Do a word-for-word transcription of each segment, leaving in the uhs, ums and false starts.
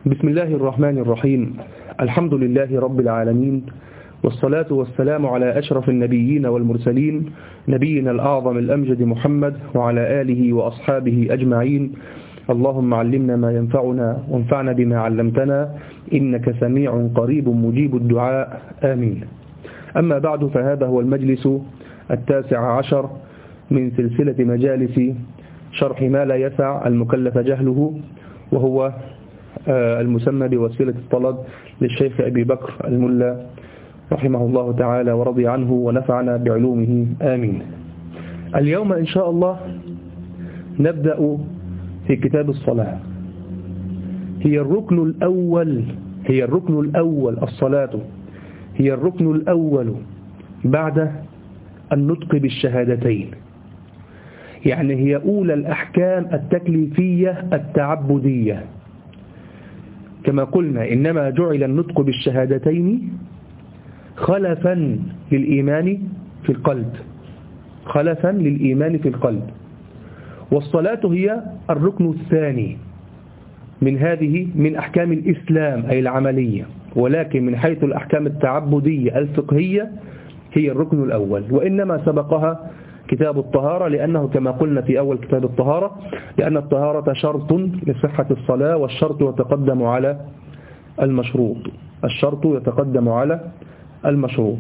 بسم الله الرحمن الرحيم. الحمد لله رب العالمين، والصلاة والسلام على أشرف النبيين والمرسلين، نبينا الأعظم الأمجد محمد وعلى آله وأصحابه أجمعين. اللهم علمنا ما ينفعنا وانفعنا بما علمتنا، إنك سميع قريب مجيب الدعاء، آمين. أما بعد، فهذا هو المجلس التاسع عشر من سلسلة مجالس شرح ما لا يسع المكلف جهله، وهو المسمى بوسيلة الطلب للشيخ أبي بكر الملا رحمه الله تعالى ورضي عنه ونفعنا بعلومه، آمين. اليوم إن شاء الله نبدأ في كتاب الصلاة. هي الركن الأول هي الركن الأول الصلاة هي الركن الأول بعد النطق بالشهادتين، يعني هي أولى الأحكام التكليفية التعبدية. كما قلنا إنما جعل النطق بالشهادتين خلفا للإيمان في القلب خلفا للإيمان في القلب والصلاة هي الركن الثاني من هذه من أحكام الإسلام أي العملية، ولكن من حيث الأحكام التعبدية الفقهية هي الركن الأول، وإنما سبقها كتاب الطهارة، لأنه كما قلنا في أول كتاب الطهارة لأن الطهارة شرط لصحة الصلاة، والشرط يتقدم على المشروط الشرط يتقدم على المشروط.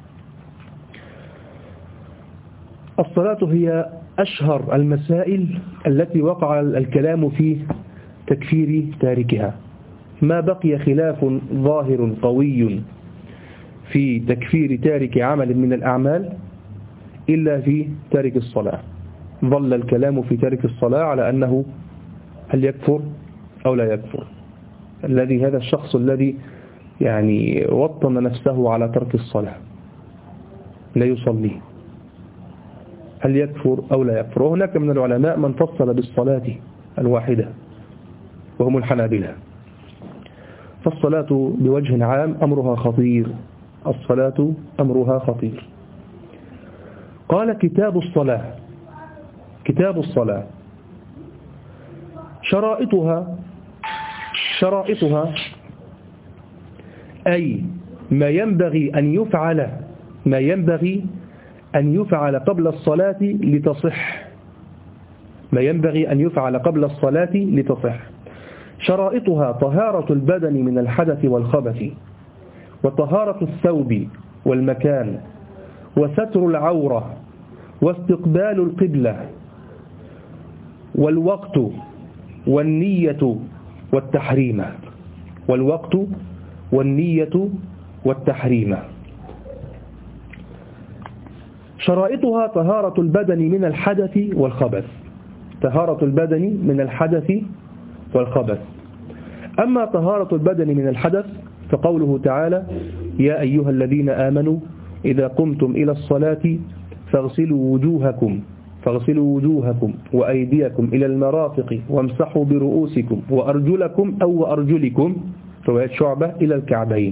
الصلاة هي أشهر المسائل التي وقع الكلام في تكفير تاركها، ما بقي خلاف ظاهر قوي في تكفير تارك عمل من الأعمال إلا في تارك الصلاة. ظل الكلام في تارك الصلاة على أنه هل يكفر أو لا يكفر. الذي هذا الشخص الذي يعني وطن نفسه على ترك الصلاة لا يصلي، هل يكفر أو لا يكفر؟ وهناك من العلماء من فصل بالصلاة الواحدة وهم الحنابلة. فالصلاة بوجه عام أمرها خطير الصلاة أمرها خطير. قال كتاب الصلاة كتاب الصلاة شرائطها شرائطها أي ما ينبغي أن يفعل ما ينبغي أن يفعل قبل الصلاة لتصح ما ينبغي أن يفعل قبل الصلاة لتصح. شرائطها طهارة البدن من الحدث والخبث، وطهارة الثوب والمكان، وستر العورة، واستقبال القبلة، والوقت، والنية والتحريم والوقت والنية والتحريم. شرائطها طهارة البدن من الحدث والخبث طهارة البدن من الحدث والخبث. أما طهارة البدن من الحدث فقوله تعالى: يا أيها الذين آمنوا إذا قمتم إلى الصلاة فاغسلوا وجوهكم فاغسلوا وجوهكم وأيديكم إلى المرافق وامسحوا برؤوسكم وأرجلكم أو وأرجلكم رواية شعبة إلى الكعبين.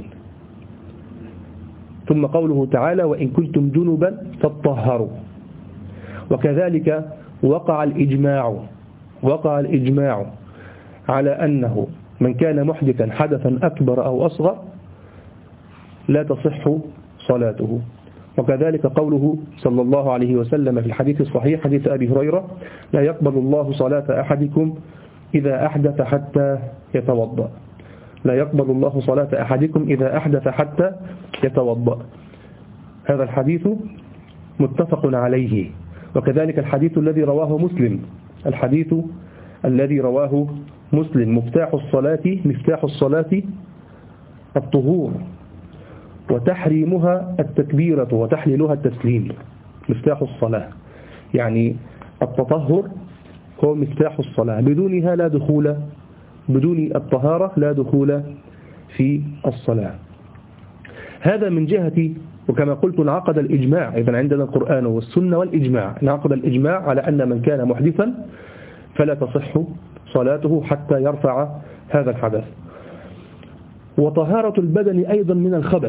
ثم قوله تعالى: وإن كنتم جنبا فاطهروا. وكذلك وقع الإجماع وقع الإجماع على أنه من كان محدثا حدثا أكبر أو أصغر لا تصح صلاته. وكذلك قوله صلى الله عليه وسلم في الحديث الصحيح حديث أبي هريرة: لا يقبل الله صلاة أحدكم إذا أحدث حتى يتوضأ لا يقبل الله صلاة أحدكم إذا أحدث حتى يتوضأ. هذا الحديث متفق عليه. وكذلك الحديث الذي رواه مسلم الحديث الذي رواه مسلم مفتاح الصلاة مفتاح الصلاة الطهور، وتحريمها التكبيرة، وتحليلها التسليم. مفتاح الصلاة يعني التطهر هو مفتاح الصلاة، بدونها لا دخول بدون الطهارة لا دخول في الصلاة. هذا من جهة، وكما قلت انعقد الإجماع، إذن عندنا القرآن والسنة والإجماع، انعقد الإجماع على أن من كان محدثا فلا تصح صلاته حتى يرفع هذا الحدث. وطهارة البدن أيضا من الخبث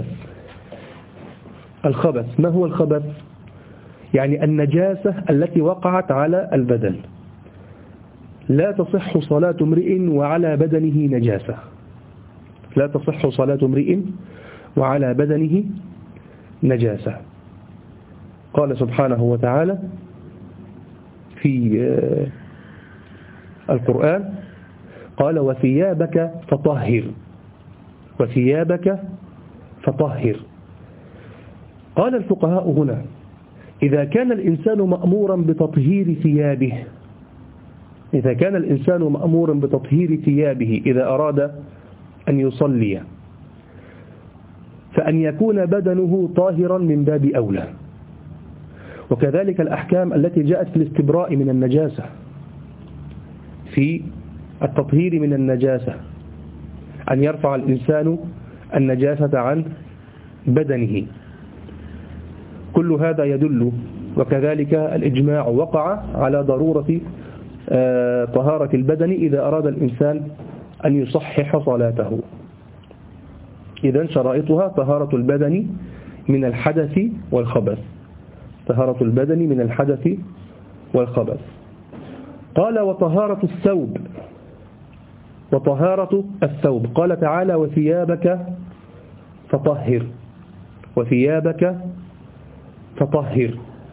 الخبث ما هو الخبث؟ يعني النجاسة التي وقعت على البدن. لا تصح صلاة امرئ وعلى بدنه نجاسة لا تصح صلاة امرئ وعلى بدنه نجاسة. قال سبحانه وتعالى في القرآن قال وثيابك فطهر، وثيابك فطهر. قال الفقهاء هنا إذا كان الإنسان مأمورا بتطهير ثيابه، إذا كان الإنسان مأمورا بتطهير ثيابه إذا أراد أن يصلي، فأن يكون بدنه طاهرا من باب أولى. وكذلك الأحكام التي جاءت في الاستبراء من النجاسة، في التطهير من النجاسة، أن يرفع الإنسان النجاسة عن بدنه، كل هذا يدل. وكذلك الإجماع وقع على ضرورة طهارة البدن إذا أراد الإنسان أن يصحح صلاته. إذن شرائطها طهارة البدن من الحدث والخبث، طهارة البدن من الحدث والخبث. قال وطهارة الثوب، وطهارة الثوب قال تعالى وثيابك فطهر، وثيابك فطهر.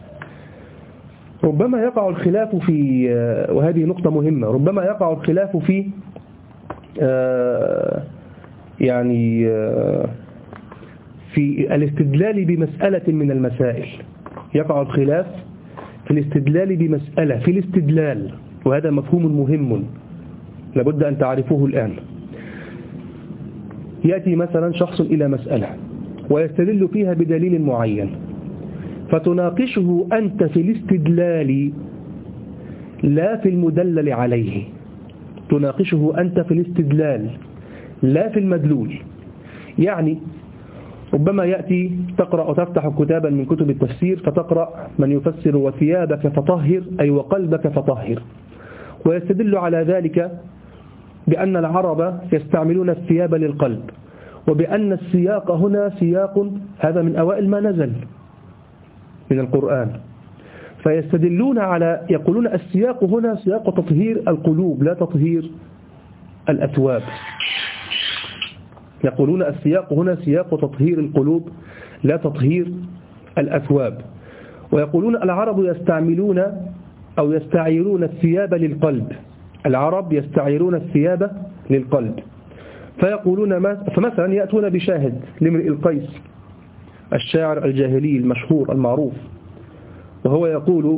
ربما يقع الخلاف في، وهذه نقطة مهمة، ربما يقع الخلاف في يعني في الاستدلال بمسألة من المسائل. يقع الخلاف في الاستدلال بمسألة، في الاستدلال، وهذا مفهوم مهم لابد أن تعرفوه الآن. يأتي مثلا شخص إلى مسألة ويستدل فيها بدليل معين، فتناقشه أنت في الاستدلال لا في المدلل عليه، تناقشه أنت في الاستدلال لا في المدلول. يعني ربما يأتي تقرأ وتفتح كتابا من كتب التفسير فتقرأ من يفسر وثيابك فطهر أي وقلبك فطهر، ويستدل على ذلك بأن العرب يستعملون الثياب للقلب، وبأن السياق هنا سياق هذا من أوائل ما نزل من القرآن، فيستدلون على، يقولون السياق هنا سياق تطهير القلوب لا تطهير الأثواب. يقولون السياق هنا سياق تطهير القلوب لا تطهير الأثواب. ويقولون العرب يستعملون أو يستعيرون الثياب للقلب، العرب يستعيرون الثياب للقلب. فيقولون ما فمثلا يأتون بشاهد لامرئ القيس الشاعر الجاهلي المشهور المعروف، وهو يقول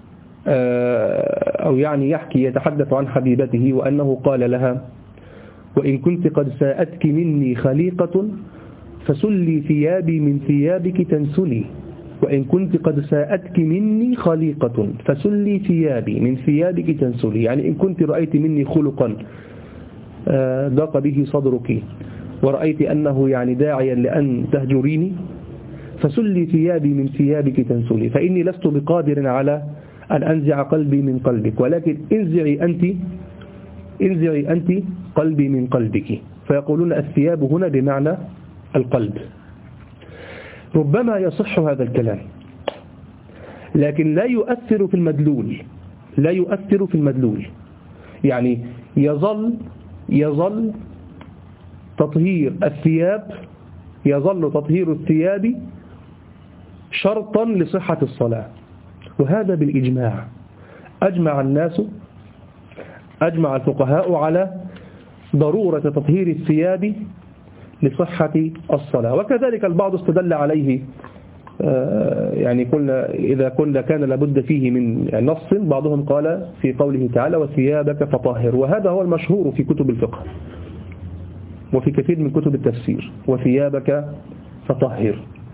أو يعني يحكي يتحدث عن حبيبته وأنه قال لها وإن كنت قد ساءتك مني خليقة فسلي ثيابي من ثيابك تنسلي، وإن كنت قد ساءتك مني خليقة فسلي ثيابي من ثيابك تنسلي، يعني إن كنت رأيت مني خلقا ضاق به صدرك ورأيت أنه يعني داعيا لأن تهجريني فسلي ثيابي من ثيابك تنسلي، فإني لست بقادر على أن أنزع قلبي من قلبك، ولكن انزعي أنت انزعي أنت قلبي من قلبك. فيقولون الثياب هنا بمعنى القلب. ربما يصح هذا الكلام، لكن لا يؤثر في المدلول، لا يؤثر في المدلول. يعني يظل يظل تطهير الثياب يظل تطهير الثياب شرطا لصحة الصلاة، وهذا بالإجماع. أجمع الناس أجمع الفقهاء على ضرورة تطهير الثياب لصحة الصلاة. وكذلك البعض استدل عليه، يعني قلنا إذا كنا كان لابد فيه من نص، بعضهم قال في قوله تعالى وثيابك فطهر، وهذا هو المشهور في كتب الفقه وفي كثير من كتب التفسير، وثيابك فطهر.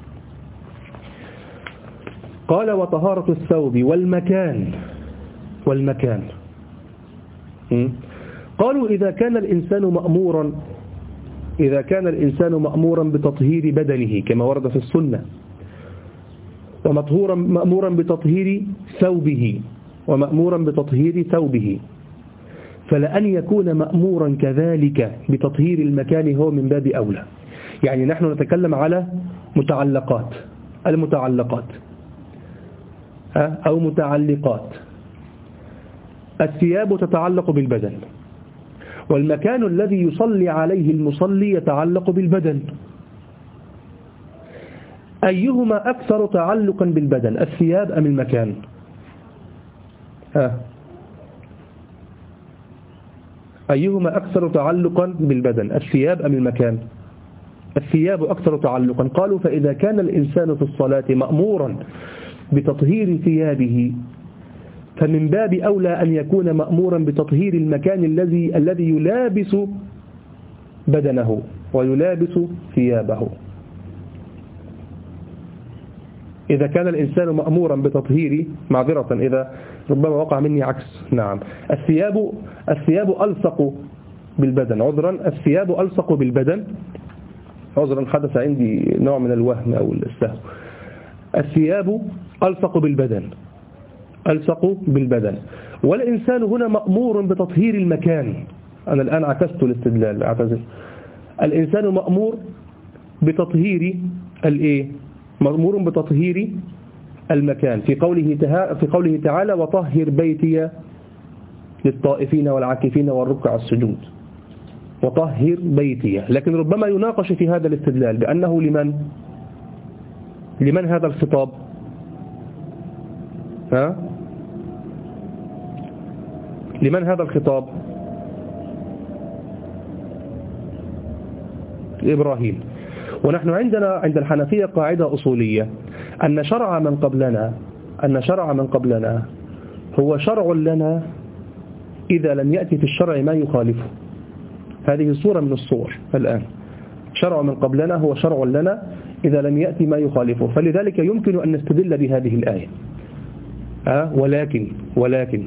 قال وطهارة الثوب والمكان والمكان قالوا إذا كان الإنسان مأمورا إذا كان الإنسان مأمورا بتطهير بدنه كما ورد في السنة، ومطهورا مأمورا بتطهير ثوبه ومأمورا بتطهير ثوبه، فلأن يكون مأمورا كذلك بتطهير المكان هو من باب أولى. يعني نحن نتكلم على متعلقات، المتعلقات أو متعلقات. الثياب تتعلق بالبدن، والمكان الذي يصلي عليه المصلي يتعلق بالبدن. أيهما أكثر تعلقا بالبدن، الثياب أم المكان؟ آه. أيهما أكثر تعلقا بالبدن، الثياب أم المكان؟ الثياب أكثر تعلقا. قالوا فإذا كان الإنسان في الصلاة مأمورا بتطهير ثيابه فمن باب أولى أن يكون مأمورا بتطهير المكان الذي الذي يلابس بدنه ويلابس ثيابه. إذا كان الإنسان مأمورا بتطهير، معذرة إذا ربما وقع مني عكس، نعم، الثياب الثياب ألصق بالبدن، عذرا الثياب ألصق بالبدن، عذرا حدث عندي نوع من الوهم أو السهو. الثياب ألصق بالبدن، ألصق بالبدن، والإنسان هنا مأمور بتطهير المكان. أنا الآن عكست الاستدلال، أعتذر. الإنسان مأمور بتطهير الإيه؟ مأمور بتطهير المكان في قوله في قوله تعالى وطهر بيتي للطائفين والعاكفين والركع السجود، وطهر بيتي. لكن ربما يناقش في هذا الاستدلال بأنه لمن لمن هذا الخطاب؟ ها؟ لمن هذا الخطاب؟ إبراهيم. ونحن عندنا عند الحنفية قاعدة أصولية أن شرع من قبلنا أن شرع من قبلنا هو شرع لنا إذا لم يأتي في الشرع ما يخالفه. هذه صورة من الصور. الآن شرع من قبلنا هو شرع لنا إذا لم يأتي ما يخالفه، فلذلك يمكن أن نستدل بهذه الآية. أه؟ ولكن ولكن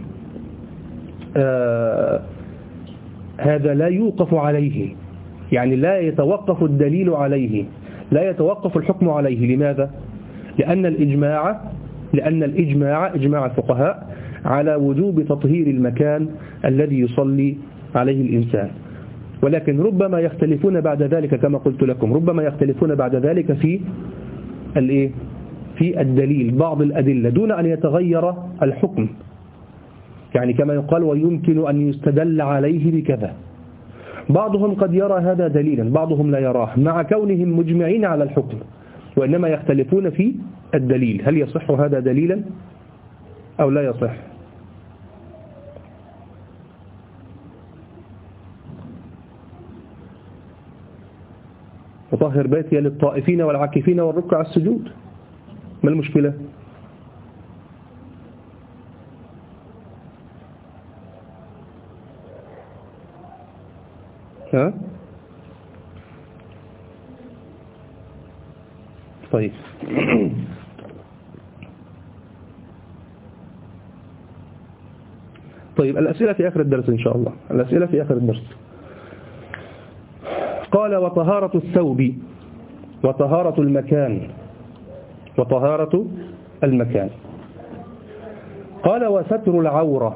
آه هذا لا يوقف عليه، يعني لا يتوقف الدليل عليه، لا يتوقف الحكم عليه. لماذا؟ لأن الإجماع لأن الإجماع إجماع الفقهاء على وجوب تطهير المكان الذي يصلي عليه الإنسان. ولكن ربما يختلفون بعد ذلك كما قلت لكم، ربما يختلفون بعد ذلك في الإيه؟ في الدليل، بعض الأدلة دون أن يتغير الحكم. يعني كما يقال ويمكن أن يستدل عليه بكذا. بعضهم قد يرى هذا دليلا، بعضهم لا يراه، مع كونهم مجمعين على الحكم، وإنما يختلفون في الدليل، هل يصح هذا دليلا أو لا يصح. وطهر بيتي للطائفين والعاكفين والركع السجود، ما المشكلة؟ ها؟ طيب طيب الأسئلة في آخر الدرس إن شاء الله، الأسئلة في آخر الدرس. قال وطهارة الثوب وطهارة المكان وطهارة المكان. قال وستر العورة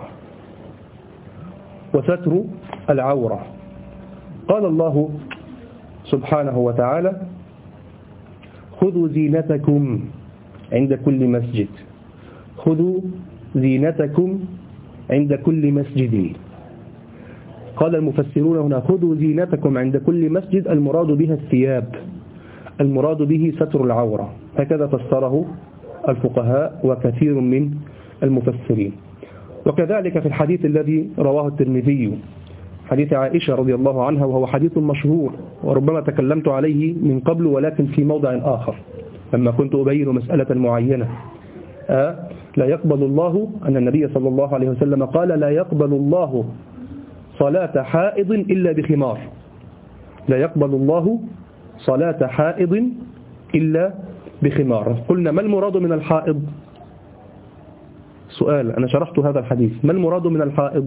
وستر العورة. قال الله سبحانه وتعالى خذوا زينتكم عند كل مسجد، خذوا زينتكم عند كل مسجد. قال المفسرون هنا خذوا زينتكم عند كل مسجد، المراد بها الثياب، المراد به ستر العورة، هكذا فسره الفقهاء وكثير من المفسرين. وكذلك في الحديث الذي رواه الترمذي، حديث عائشة رضي الله عنها، وهو حديث مشهور وربما تكلمت عليه من قبل ولكن في موضع آخر لما كنت أبين مسألة معينة. آه لا يقبل الله، أن النبي صلى الله عليه وسلم قال لا يقبل الله صلاة حائض إلا بخمار، لا يقبل الله صلاة حائض إلا بخمار. قلنا ما المراد من الحائض؟ سؤال، أنا شرحت هذا الحديث، ما المراد من الحائض؟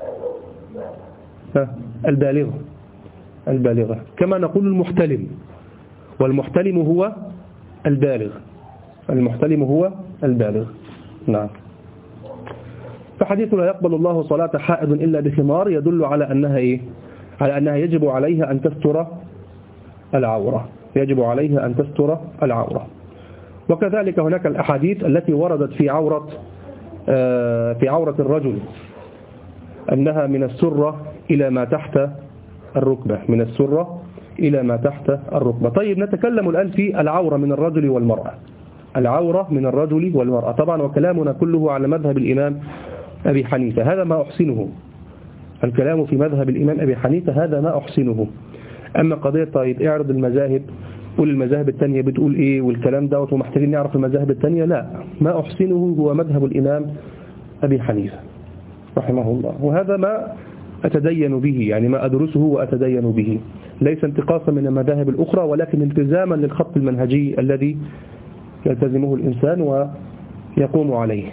البالغة، البالغة كما نقول المحتلم، والمحتلم هو البالغ، المحتلم هو البالغ. نعم. فحديث لا يقبل الله صلاة حائض إلا بخمار يدل على أنها إيه؟ على أنها يجب عليها أن تستر العورة، يجب عليها أن تستر العورة. وكذلك هناك الأحاديث التي وردت في عورة في عورة الرجل أنها من السرة إلى ما تحت الركبة، من السرة إلى ما تحت الركبة. طيب نتكلم الآن في العورة من الرجل والمرأة. العورة من الرجل والمرأة، طبعا وكلامنا كله على مذهب الإمام أبي حنيفة، هذا ما أحسنه. الكلام في مذهب الإمام أبي حنيفة هذا ما أحسنه. أما قضية طيب اعرض المذاهب، قول المذاهب التانية بتقول إيه والكلام دوت ومحتاجين نعرف المذاهب التانية، لا، ما أحسنه هو مذهب الإمام أبي حنيفة رحمه الله، وهذا ما أتدين به، يعني ما أدرسه وأتدين به، ليس انتقاصا من المذاهب الأخرى ولكن التزاما للخط المنهجي الذي يلتزمه الإنسان ويقوم عليه.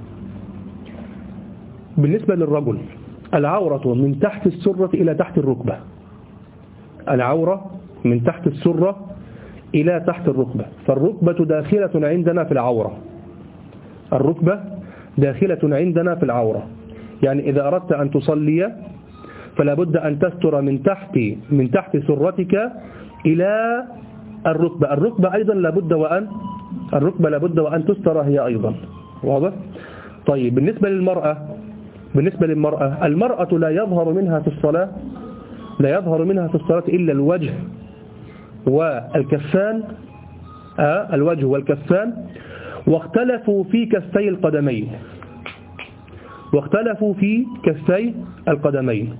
بالنسبة للرجل، العورة من تحت السرة إلى تحت الركبة، العورة من تحت السرة إلى تحت الركبة، فالركبة داخلة عندنا في العورة، الركبة داخلة عندنا في العورة، يعني إذا أردت أن تصلي فلا بد أن تستر من تحت من تحت سرتك إلى الركبة، الركبة أيضا لابد وأن الركبة لابد وأن تستر هي أيضا، واضح؟ طيب بالنسبة للمرأة، بالنسبة للمرأة المرأة لا يظهر منها في الصلاة لا يظهر منها في الصلاة إلا الوجه والكفان، آه الوجه والكفان، واختلفوا في كفي القدمين واختلفوا في كفي القدمين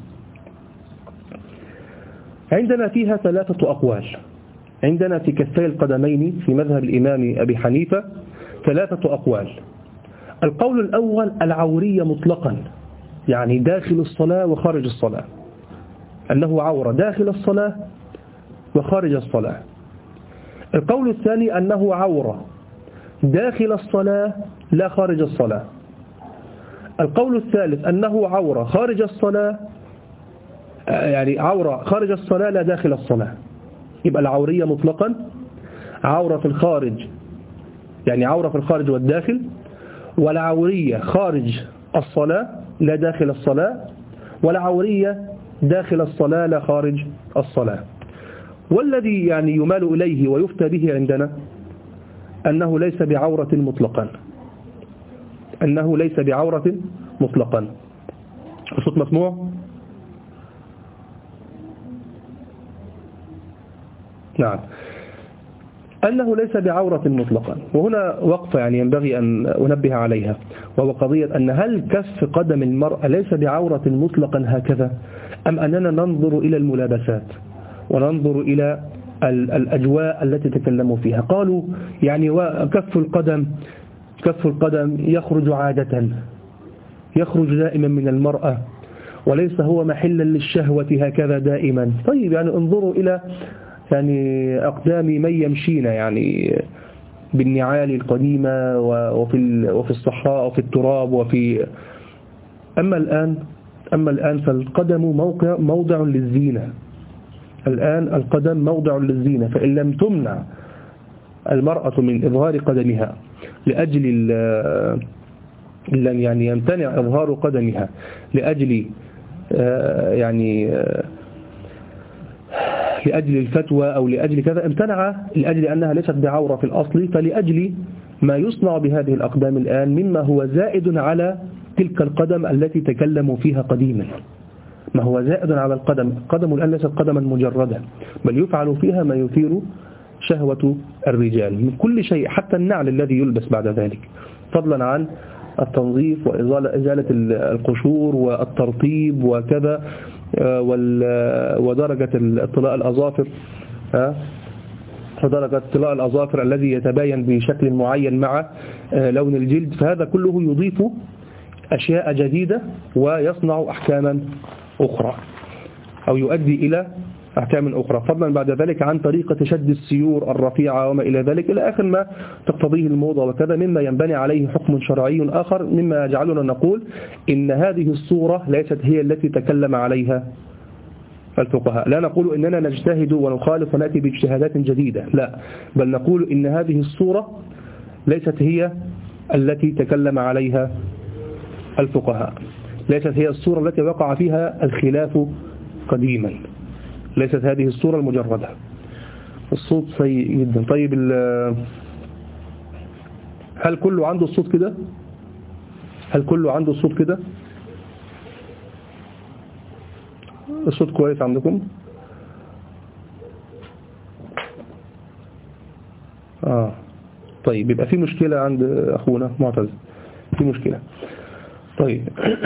عندنا فيها ثلاثة أقوال. عندنا في كفي القدمين في مذهب الإمام أبي حنيفة ثلاثة أقوال. القول الأول العورية مطلقا، يعني داخل الصلاة وخارج الصلاة، أنه عورة داخل الصلاة وخارج الصلاة. القول الثاني أنه عورة داخل الصلاة لا خارج الصلاة. القول الثالث أنه عورة خارج الصلاة، يعني عورة خارج الصلاة لا داخل الصلاة. يبقى العورية مطلقا عورة في الخارج، يعني عورة في الخارج والداخل، والعورية خارج الصلاة لا داخل الصلاة، والعورية داخل الصلاة لا خارج الصلاة. والذي يعني يمال إليه ويفتى به عندنا أنه ليس بعورة مطلقا، أنه ليس بعورة مطلقا. الصوت مسموع؟ نعم، أنه ليس بعورة مطلقا. وهنا وقفة يعني ينبغي أن أنبه عليها، وهو قضية أن هل كف قدم المرأة ليس بعورة مطلقا هكذا، أم أننا ننظر إلى الملابسات وننظر إلى الأجواء التي تكلموا فيها. قالوا يعني وكف القدم كف القدم يخرج عادة، يخرج دائما من المرأة وليس هو محلا للشهوة هكذا دائما. طيب يعني انظروا إلى يعني أقدام من يمشين يعني بالنعال القديمة وفي وفي الصحراء وفي التراب وفي أما الآن أما الآن فالقدم موقع موضع للزينة. الآن القدم موضع للزينة، فإن لم تمنع المرأة من إظهار قدمها لأجل لم يعني يمتنع إظهار قدمها لأجل يعني لأجل الفتوى أو لأجل كذا، امتنع لأجل أنها ليست بعورة في الأصل، فلأجل ما يصنع بهذه الأقدام الآن مما هو زائد على تلك القدم التي تكلموا فيها قديما، ما هو زائد على القدم. القدم الآن ليست قدما مجردا، بل يفعل فيها ما يثير شهوة الرجال من كل شيء، حتى النعل الذي يلبس بعد ذلك، فضلا عن التنظيف وإزالة القشور والترطيب وكذا، ودرجة اطلاء الأظافر ودرجة اطلاء الأظافر الذي يتباين بشكل معين مع لون الجلد. فهذا كله يضيف أشياء جديدة ويصنع أحكاما أخرى أو يؤدي إلى أحكام أخرى، فضلا بعد ذلك عن طريقة شد السيور الرفيعة وما إلى ذلك إلى آخر ما تقتضيه الموضة وكذا، مما ينبني عليه حكم شرعي آخر، مما يجعلنا نقول إن هذه الصورة ليست هي التي تكلم عليها الفقهاء. لا نقول إننا نجتهد ونخالف ونأتي باجتهادات جديدة، لا، بل نقول إن هذه الصورة ليست هي التي تكلم عليها الفقهاء، ليست هي الصورة التي وقع فيها الخلاف قديما، ليست هذه الصورة المجردة. الصوت سيء جدا. طيب هل كله عنده الصوت كده؟ هل كله عنده الصوت كده؟ الصوت كويس عندكم؟ آه طيب يبقى في مشكلة عند أخونا معتز، في مشكلة. طيب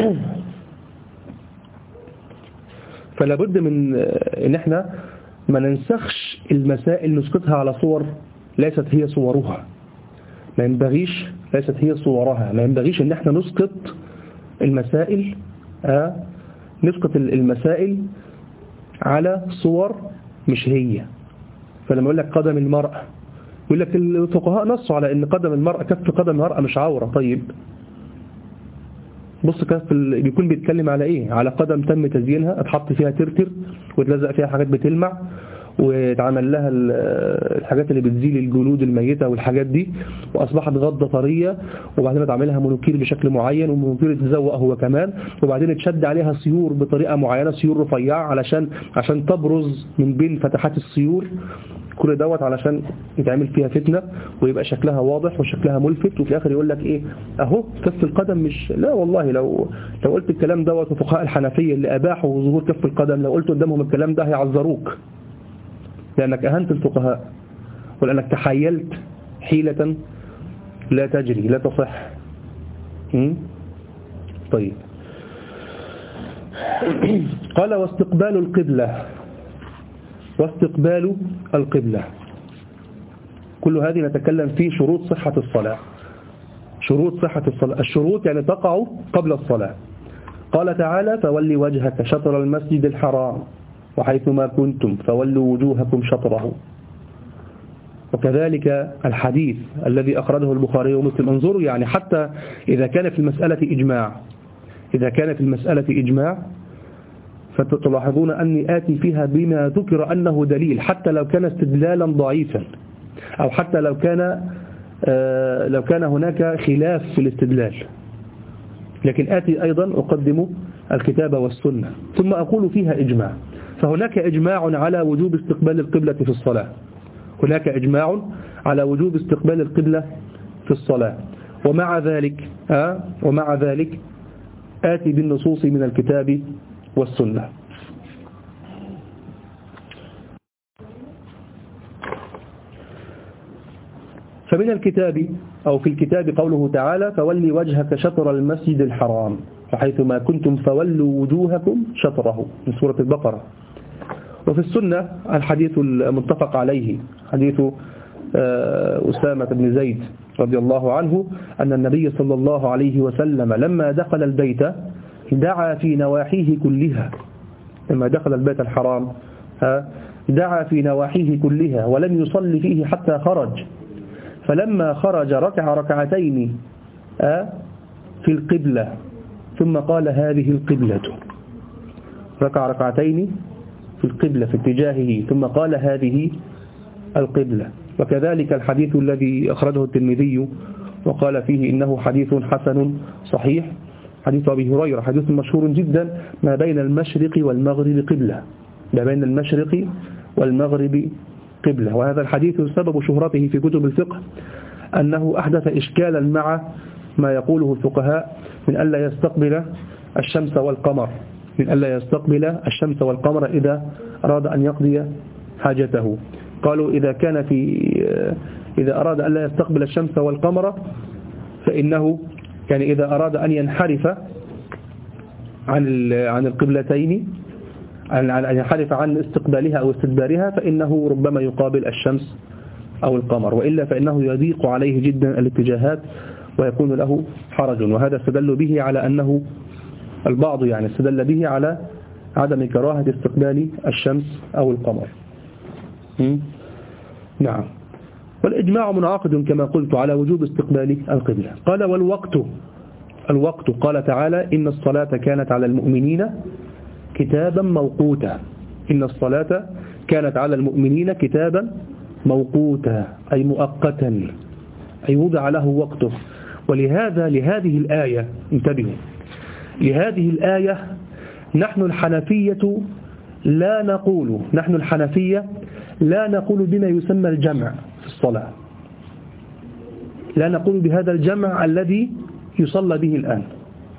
فلا بد من ان احنا ما ننسخش المسائل نسقطها على صور ليست هي صورها، ما ينبغيش ليست هي صورها، ما ينبغيش ان احنا نسقط المسائل آه نسقط المسائل على صور مش هي. فلما يقول لك قدم المرأة، يقول لك الفقهاء نصوا على ان قدم المرأة كف قدم المرأة مش عورة. طيب بص كف بيكون بيتكلم على ايه؟ على قدم تم تزيينها، اتحط فيها ترتر وتلزق فيها حاجات بتلمع واتعمل لها الحاجات اللي بتزيل الجلود الميتة والحاجات دي، واصبحت غضة طرية، وبعدين اتعملها منوكير بشكل معين، والمنوكير اتزوق هو كمان، وبعدين اتشد عليها سيور بطريقة معينة، سيور رفيعة علشان عشان تبرز من بين فتحات السيور. كل دوت علشان يتعمل فيها فتنة ويبقى شكلها واضح وشكلها ملفت، وفي الآخر يقول لك ايه اهو كف القدم مش. لا والله، لو لو قلت الكلام دوت وفقهاء الحنفية اللي اباحوا ظهور كف القدم لو قلت قدامهم الكلام ده هيعذروك، لأنك أهنت الفقهاء ولأنك تحايلت حيلة لا تجري لا تصح. طيب قال واستقبال القبلة، واستقبال القبلة كل هذه نتكلم في شروط صحة الصلاة. شروط صحة الصلاة، الشروط يعني تقع قبل الصلاة. قال تعالى فولي وجهك شطر المسجد الحرام وحيثما كنتم فولوا وجوهكم شطره. وكذلك الحديث الذي أخرجه البخاري ومسلم. انظروا يعني حتى إذا كان في المسألة إجماع، إذا كان في المسألة إجماع فتلاحظون أني آتي فيها بما ذكر أنه دليل، حتى لو كان استدلالا ضعيفا، أو حتى لو كان آه لو كان هناك خلاف في الاستدلال، لكن آتي أيضا أقدم الكتاب والسنة ثم أقول فيها إجماع. فهناك إجماع على وجوب استقبال القبلة في الصلاة، هناك إجماع على وجوب استقبال القبلة في الصلاة، ومع ذلك آه ومع ذلك آتي بالنصوص من الكتاب والسنة. فمن الكتاب أو في الكتاب قوله تعالى فولي وجهك شطر المسجد الحرام فحيثما كنتم فولوا وجوهكم شطره من سورة البقرة. وفي السنة الحديث المتفق عليه حديث أسامة بن زيد رضي الله عنه أن النبي صلى الله عليه وسلم لما دخل البيت دعا في نواحيه كلها، لما دخل البيت الحرام دعا في نواحيه كلها ولم يصلي فيه حتى خرج، فلما خرج ركع ركعتين في القبلة ثم قال هذه القبلة، ركع ركعتين في القبلة في اتجاهه ثم قال هذه القبلة. وكذلك الحديث الذي أخرجه الترمذي وقال فيه إنه حديث حسن صحيح، حديث أبي هريرة، حديث مشهور جدا ما بين المشرق والمغرب قبلة، ما بين المشرق والمغرب قبلة. وهذا الحديث سبب شهرته في كتب الفقه أنه أحدث إشكالا مع ما يقوله الفقهاء من ألا يستقبل الشمس والقمر، من ألا يستقبل الشمس والقمر إذا أراد أن يقضي حاجته. قالوا إذا كان في إذا أراد أن لا يستقبل الشمس والقمر فإنه يعني إذا أراد أن ينحرف عن عن القبلتين، أن ينحرف عن استقبالها أو استدبارها، فإنه ربما يقابل الشمس أو القمر، وإلا فإنه يضيق عليه جدا الاتجاهات ويكون له حرج. وهذا استدل به على أنه البعض يعني استدل به على عدم كراهة استقبال الشمس أو القمر. نعم. والإجماع منعقد كما قلت على وجوب استقبال القبلة. قال والوقت، الوقت قال تعالى إن الصلاة كانت على المؤمنين كتابا موقوتا، إن الصلاة كانت على المؤمنين كتابا موقوتا أي مؤقتا، أي وضع له وقته. ولهذا لهذه الآية انتبهوا، لهذه الآية نحن الحنفية لا نقول نحن الحنفية لا نقول بما يسمى الجمع في الصلاة، لا نقول بهذا الجمع الذي يصلى به الآن،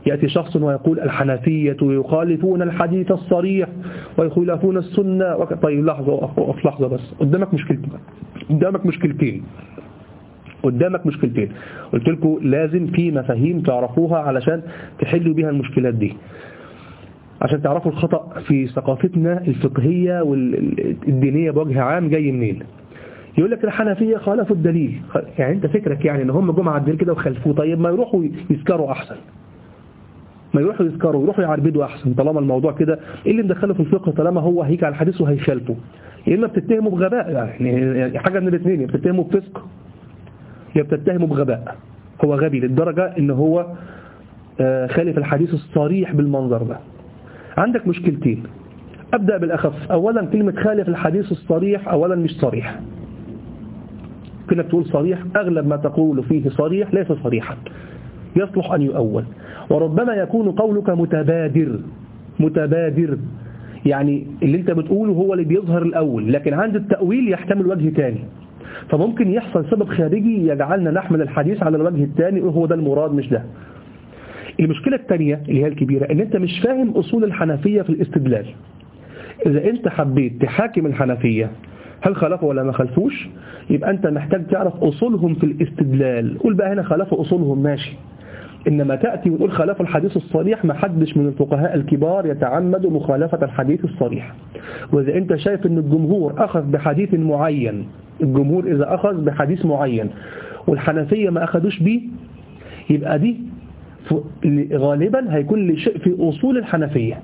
يأتي شخص ويقول الحنفية يخالفون الحديث الصريح ويخالفون السنة وك... طيب لحظة وقف لحظة بس، قدامك مشكلتين قدامك مشكلتين قدامك مشكلتين قلت لكم لازم في مفاهيم تعرفوها علشان تحلوا بيها المشكلات دي، عشان تعرفوا الخطأ في ثقافتنا الفقهية والدينية بوجه عام جاي منين. يقول لك الحنفية خالفوا الدليل، يعني انت فكرك يعني ان هم جم على الدليل كده وخلفوه، طيب ما يروحوا يسكروا احسن، ما يروحوا يسكروا يروحوا يعربدوا احسن، طالما الموضوع كده ايه اللي مدخله في الفقه طالما هو هيجي على الحديث وهيخالفه؟ يا اما بتتهموا بغباء، يعني حاجه من الاثنين، يا بتتهموا بفسق يا بتتهموا بغباء. هو غبي للدرجه ان هو خالف الحديث الصريح بالمنظر ده. عندك مشكلتين، ابدا بالاخف. اولا كلمه خالف الحديث الصريح اولا مش صريح، كنك تقول صريح اغلب ما تقول فيه صريح ليس صريحا، يصلح ان يؤول، وربما يكون قولك متبادر متبادر يعني اللي انت بتقوله هو اللي بيظهر الاول، لكن عند التأويل يحتمل وجه تاني، فممكن يحصل سبب خارجي يجعلنا نحمل الحديث على الوجه الثاني وهو ده المراد مش ده. المشكلة الثانية اللي هي الكبيرة ان انت مش فاهم اصول الحنفية في الاستدلال. اذا انت حبيت تحاكم الحنفية هل خالفوا ولا ما خالفوش، يبقى انت محتاج تعرف اصولهم في الاستدلال. قول بقى هنا خالفوا اصولهم ماشي، انما تأتي وتقول خالفوا الحديث الصريح، ما حدش من الفقهاء الكبار يتعمد مخالفة الحديث الصريح. واذا انت شايف ان الجمهور اخذ بحديث معين، الجمهور اذا اخذ بحديث معين والحنفية ما اخذوش بيه، يبقى دي غالبا هيكون لشيء في اصول الحنفية.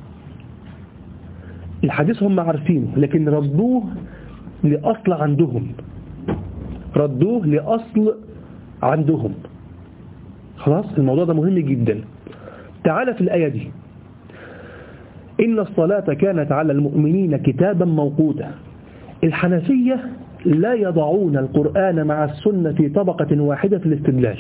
الحديث هم عارفينه لكن ردوه لأصل عندهم، ردوه لأصل عندهم. خلاص الموضوع ده مهم جدا. تعال في الآية دي، إن الصلاة كانت على المؤمنين كتابا موقوتا. الحنفية لا يضعون القرآن مع السنة في طبقة واحدة في الاستدلال.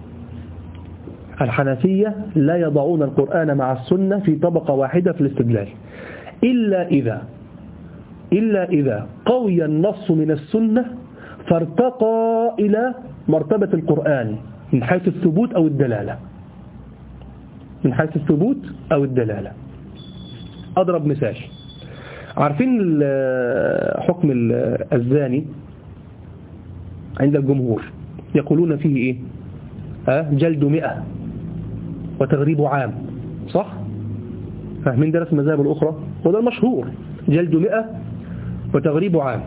الحنفية لا يضعون القرآن مع السنة في طبقة واحدة في الاستدلال إلا إذا إلا إذا قوي النص من السنة فارتقى إلى مرتبة القرآن من حيث الثبوت أو الدلالة، من حيث الثبوت أو الدلالة. أضرب مثال، عارفين حكم الزاني عند الجمهور يقولون فيه إيه؟ أه؟ جلد مئة وتغريب عام، صح؟ فاهمين درس المذاهب الأخرى؟ وده المشهور، جلد مئة وتغريب عام.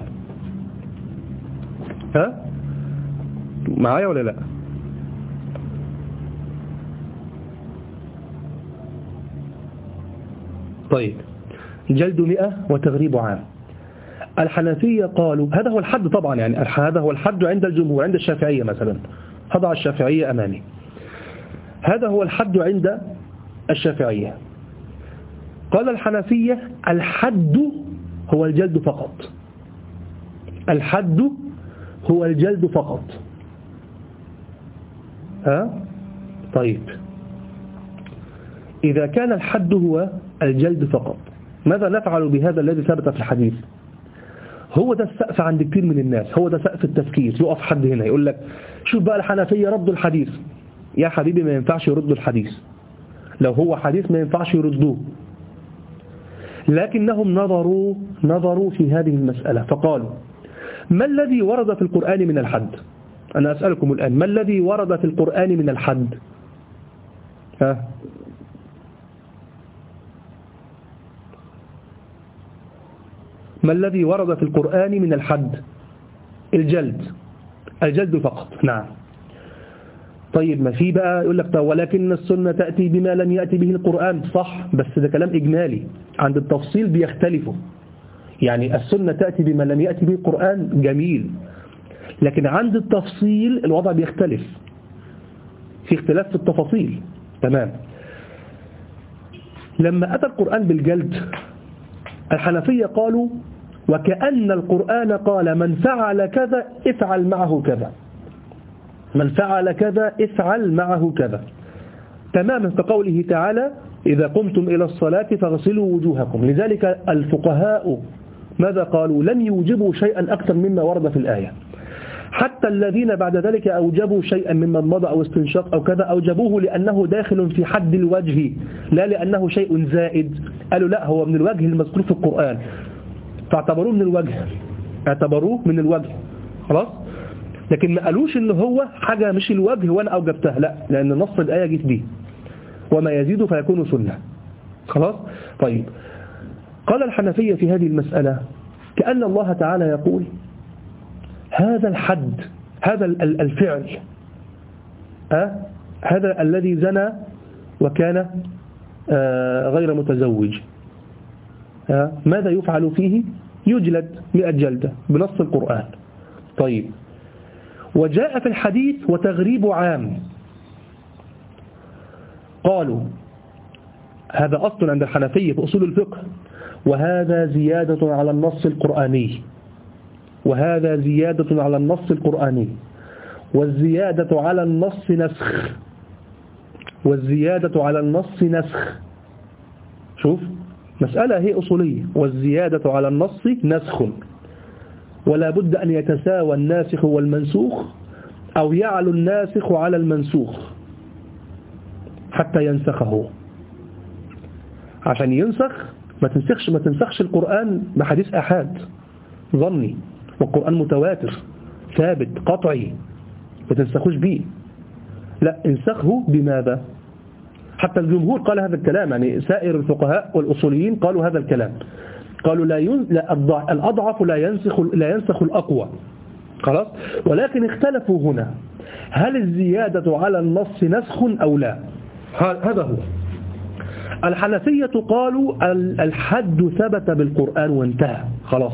ها؟ معايا ولا لا؟ طيب جلد مئة وتغريب عام. الحنفية قالوا هذا هو الحد طبعا، يعني هذا هو الحد عند الجمهور. عند الشافعية مثلا، هضع الشافعية أمامي، هذا هو الحد عند الشافعية. قال الحنفية الحد هو الجلد فقط، الحد هو الجلد فقط. ها؟ طيب إذا كان الحد هو الجلد فقط، ماذا نفعل بهذا الذي ثبت في الحديث؟ هو ده السقف عند كثير من الناس، هو ده سقف التفكير. يقف حد هنا يقول لك شوف بقى الحنفية ردوا الحديث. يا حبيبي ما ينفعش يردوا الحديث، لو هو حديث ما ينفعش يردوه، لكنهم نظروا نظروا في هذه المسألة فقالوا ما الذي ورد في القرآن من الحد؟ أنا أسألكم الآن، ما الذي ورد في القرآن من الحد؟ ها؟ ما الذي ورد في القرآن من الحد؟ الجلد، الجلد فقط. نعم. طيب ما في بقى يقول لك ولكن السنة تأتي بما لم يأتي به القرآن، صح، بس ده كلام إجمالي، عند التفصيل بيختلفوا. يعني السنة تأتي بما لم يأتي به القرآن جميل، لكن عند التفصيل الوضع بيختلف، في اختلاف في التفاصيل. تمام. لما أتى القرآن بالجلد الحنفية قالوا وكأن القرآن قال من فعل كذا افعل معه كذا، من فعل كذا افعل معه كذا، تماما كقوله تعالى إذا قمتم إلى الصلاة فاغسلوا وجوهكم. لذلك الفقهاء ماذا قالوا؟ لم يوجبوا شيئا أكثر مما ورد في الآية. حتى الذين بعد ذلك أوجبوا شيئا ممن مضى أو استنشاق أو كذا أوجبوه لأنه داخل في حد الوجه لا لأنه شيء زائد. قالوا لا هو من الوجه المذكور في القرآن فاعتبروه من الوجه اعتبروه من الوجه خلاص. لكن ما قالوش إن هو حاجة مش الوجه وأنا أوجبتها لا لأن نص الآية جيت به وما يزيد فيكون سنة خلاص. طيب قال الحنفية في هذه المسألة كأن الله تعالى يقول هذا الحد هذا الفعل أه؟ هذا الذي زنى وكان آه غير متزوج أه؟ ماذا يفعل فيه؟ يجلد مئة جلدة بنص القرآن. طيب وجاء في الحديث وتغريب عام قالوا هذا أصل عند الحنفية في أصول الفقه وهذا زيادة على النص القرآني وهذا زيادة على النص القرآني والزيادة على النص نسخ والزيادة على النص نسخ. شوف مسألة هي أصولية والزيادة على النص نسخ ولا بد أن يتساوى الناسخ والمنسوخ أو يعلو الناسخ على المنسوخ حتى ينسخه. عشان ينسخ ما تنسخش ما تنسخش القرآن بحديث أحاد ظني والقرآن متواتر ثابت قطعي ما تنسخوش به لا انسخه بماذا؟ حتى الجمهور قال هذا الكلام يعني سائر الفقهاء والأصوليين قالوا هذا الكلام قالوا لا, ين... لا الأضعف لا ينسخ لا ينسخ الأقوى خلاص. ولكن اختلفوا هنا هل الزيادة على النص نسخ أو لا؟ هذا هو. الحنفية قالوا الحد ثبت بالقرآن وانتهى خلاص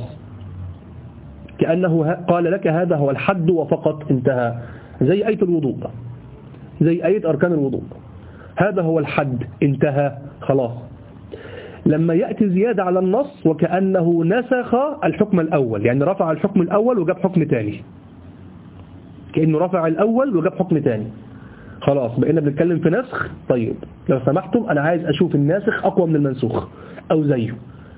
كأنه قال لك هذا هو الحد وفقط انتهى زي آية الوضوء زي آية أركان الوضوء هذا هو الحد انتهى خلاص. لما يأتي زيادة على النص وكأنه نسخ الحكم الأول يعني رفع الحكم الأول وجاب حكم تاني كأنه رفع الأول وجاب حكم تاني خلاص بقينا بنتكلم في نسخ. طيب لو سمحتم أنا عايز أشوف الناسخ أقوى من المنسوخ أو زيه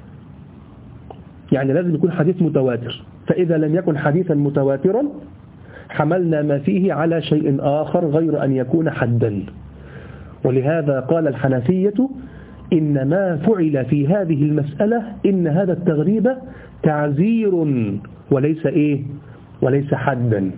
يعني لازم يكون حديث متواتر فإذا لم يكن حديثا متواترا حملنا ما فيه على شيء آخر غير أن يكون حدا. ولهذا قال الحنفية إن ما فعل في هذه المسألة إن هذا التغريب تعزير وليس إيه وليس حدا.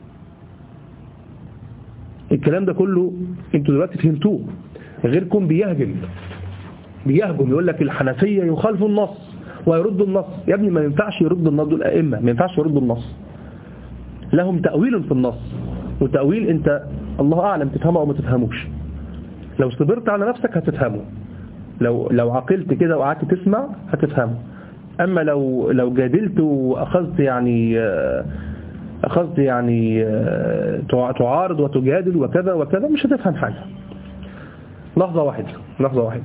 الكلام ده كله انتوا دلوقتي فهمتوه غيركم بيهجم بيهجم يقول لك الحنفية يخالف النص ويرد النص. يا ابني ما ينفعش يرد النص دول الأئمة ما ينفعش يرد النص لهم تأويل في النص وتأويل انت الله أعلم تفهمه أو ما تفهموش. لو صبرت على نفسك هتفهمه لو لو عقلت كده وقعدت تسمع هتفهمه. أما لو لو جادلت وأخذت يعني أخذت يعني تعارض وتجادل وكذا وكذا مش هتفهم حاجة. لحظة واحدة لحظة واحدة.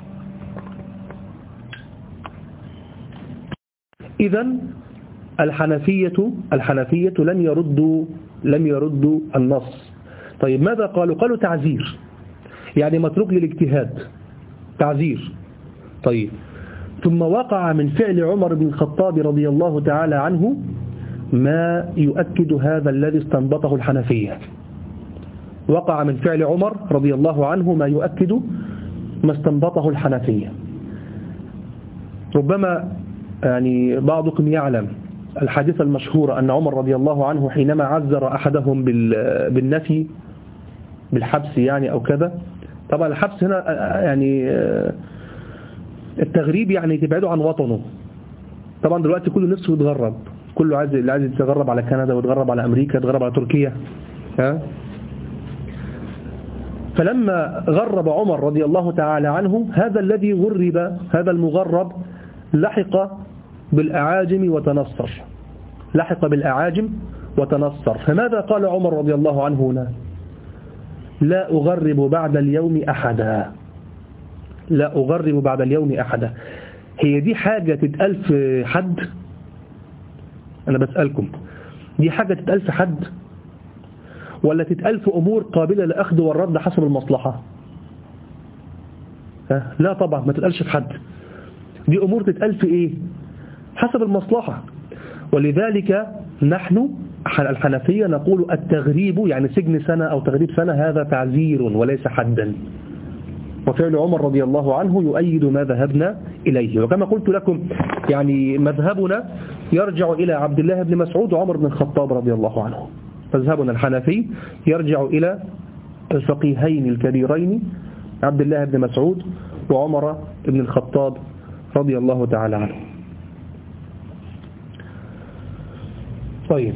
إذن الحنفية الحنفية لم يردوا لم يردوا النص. طيب ماذا قالوا؟ قالوا تعزير يعني متروك للاجتهاد تعزير. طيب ثم وقع من فعل عمر بن الخطاب رضي الله تعالى عنه ما يؤكد هذا الذي استنبطه الحنفية. وقع من فعل عمر رضي الله عنه ما يؤكد ما استنبطه الحنفية. ربما يعني بعضكم يعلم الحديث المشهور أن عمر رضي الله عنه حينما عذر أحدهم بالنفي بالحبس يعني أو كذا. طبعا الحبس هنا يعني التغريب يعني تبعده عن وطنه. طبعا دلوقتي كله نفسه يتغرب كله عايز اللي عايز يتغرب على كندا ويتغرب على أمريكا يتغرب على تركيا ها. فلما غرب عمر رضي الله تعالى عنه هذا الذي غرب هذا المغرب لحق بالأعاجم وتنصر لحق بالأعاجم وتنصر. فماذا قال عمر رضي الله عنه هنا؟ لا أغرب بعد اليوم أحدا لا أغرب بعد اليوم أحدا. هي دي حاجة تتقال في حد؟ أنا بسألكم دي حاجة تتقال في حد ولا تتقال في أمور قابلة لأخذ والرد حسب المصلحة؟ لا طبعا ما تتقالش في حد. دي أمور تتقال في إيه؟ حسب المصلحة. ولذلك نحن الحنفية نقول التغريب يعني سجن سنة أو تغريب سنة هذا تعزير وليس حدا، وفعل عمر رضي الله عنه يؤيد ما ذهبنا إليه. وكما قلت لكم يعني مذهبنا يرجع إلى عبد الله بن مسعود وعمر بن الخطاب رضي الله عنه. مذهبنا الحنفي يرجع إلى الفقيهين الكبيرين عبد الله بن مسعود وعمر بن الخطاب رضي الله تعالى عنه. طيب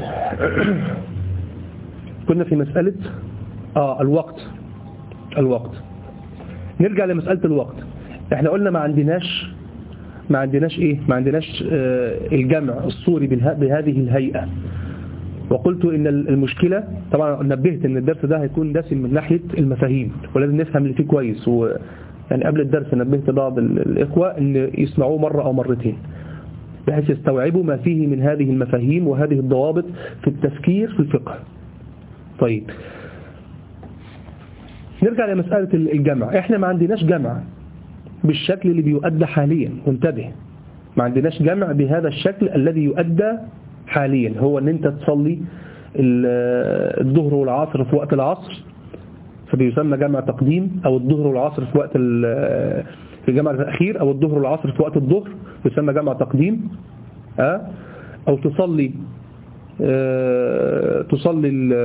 كنا في مسألة آه الوقت الوقت نرجع لمسألة الوقت. احنا قلنا ما عندناش ما عندناش ايه ما عندناش آه الجمع الصوري بهذه الهيئة، وقلت ان المشكلة طبعا نبهت ان الدرس ده هيكون دسم من ناحية المفاهيم ولازم نفهم اللي فيه كويس، و يعني قبل الدرس نبهت بعض الإخوة ان يسمعوه مرة او مرتين بحيث يستوعبوا ما فيه من هذه المفاهيم وهذه الضوابط في التفكير في الفقه. طيب نرجع لمسألة الجمع. احنا ما عندناش جمع بالشكل اللي بيؤدى حاليا، وانتبه ما عندناش جمع بهذا الشكل الذي يؤدى حاليا، هو ان انت تصلي الظهر والعصر في وقت العصر فبيسمى جمع تقديم، او الظهر والعصر في وقت في الجمع الأخير، او الظهر والعصر في وقت الظهر يسمى جمع تقديم، او تصلي تصلي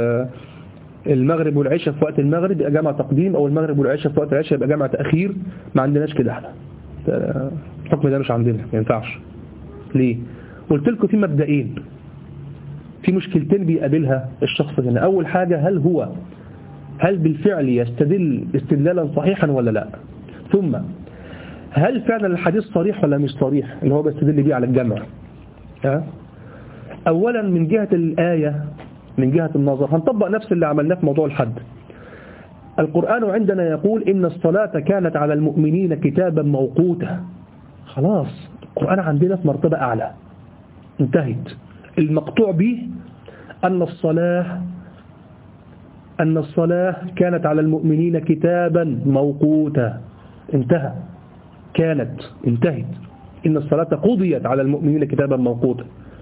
المغرب والعشاء في وقت المغرب يبقى جمع تقديم، او المغرب والعشاء في وقت العشاء يبقى جمع تأخير. ما عندناش كده احنا، الحكم ده مش عندنا، ما ينفعش. ليه؟ قلت لكم في مبدئين، في مشكلتين بيقابلها الشخص هنا. اول حاجة هل هو هل بالفعل يستدل استدلالا صحيحا ولا لا، ثم هل فعلا الحديث صريح ولا مش صريح اللي هو بيستدل بيه على الجمع. ها؟ اولا من جهة الآية من جهة النظر هنطبق نفس اللي عملناه في موضوع الحد. القرآن عندنا يقول إن الصلاة كانت على المؤمنين كتابا موقوتا. خلاص القرآن عندنا في مرتبة أعلى، انتهت. المقطوع به أن الصلاة أن الصلاة كانت على المؤمنين كتابا موقوتا، انتهى، كانت انتهت. إن الصلاة قضيت على المؤمنين كتابا موقوتا،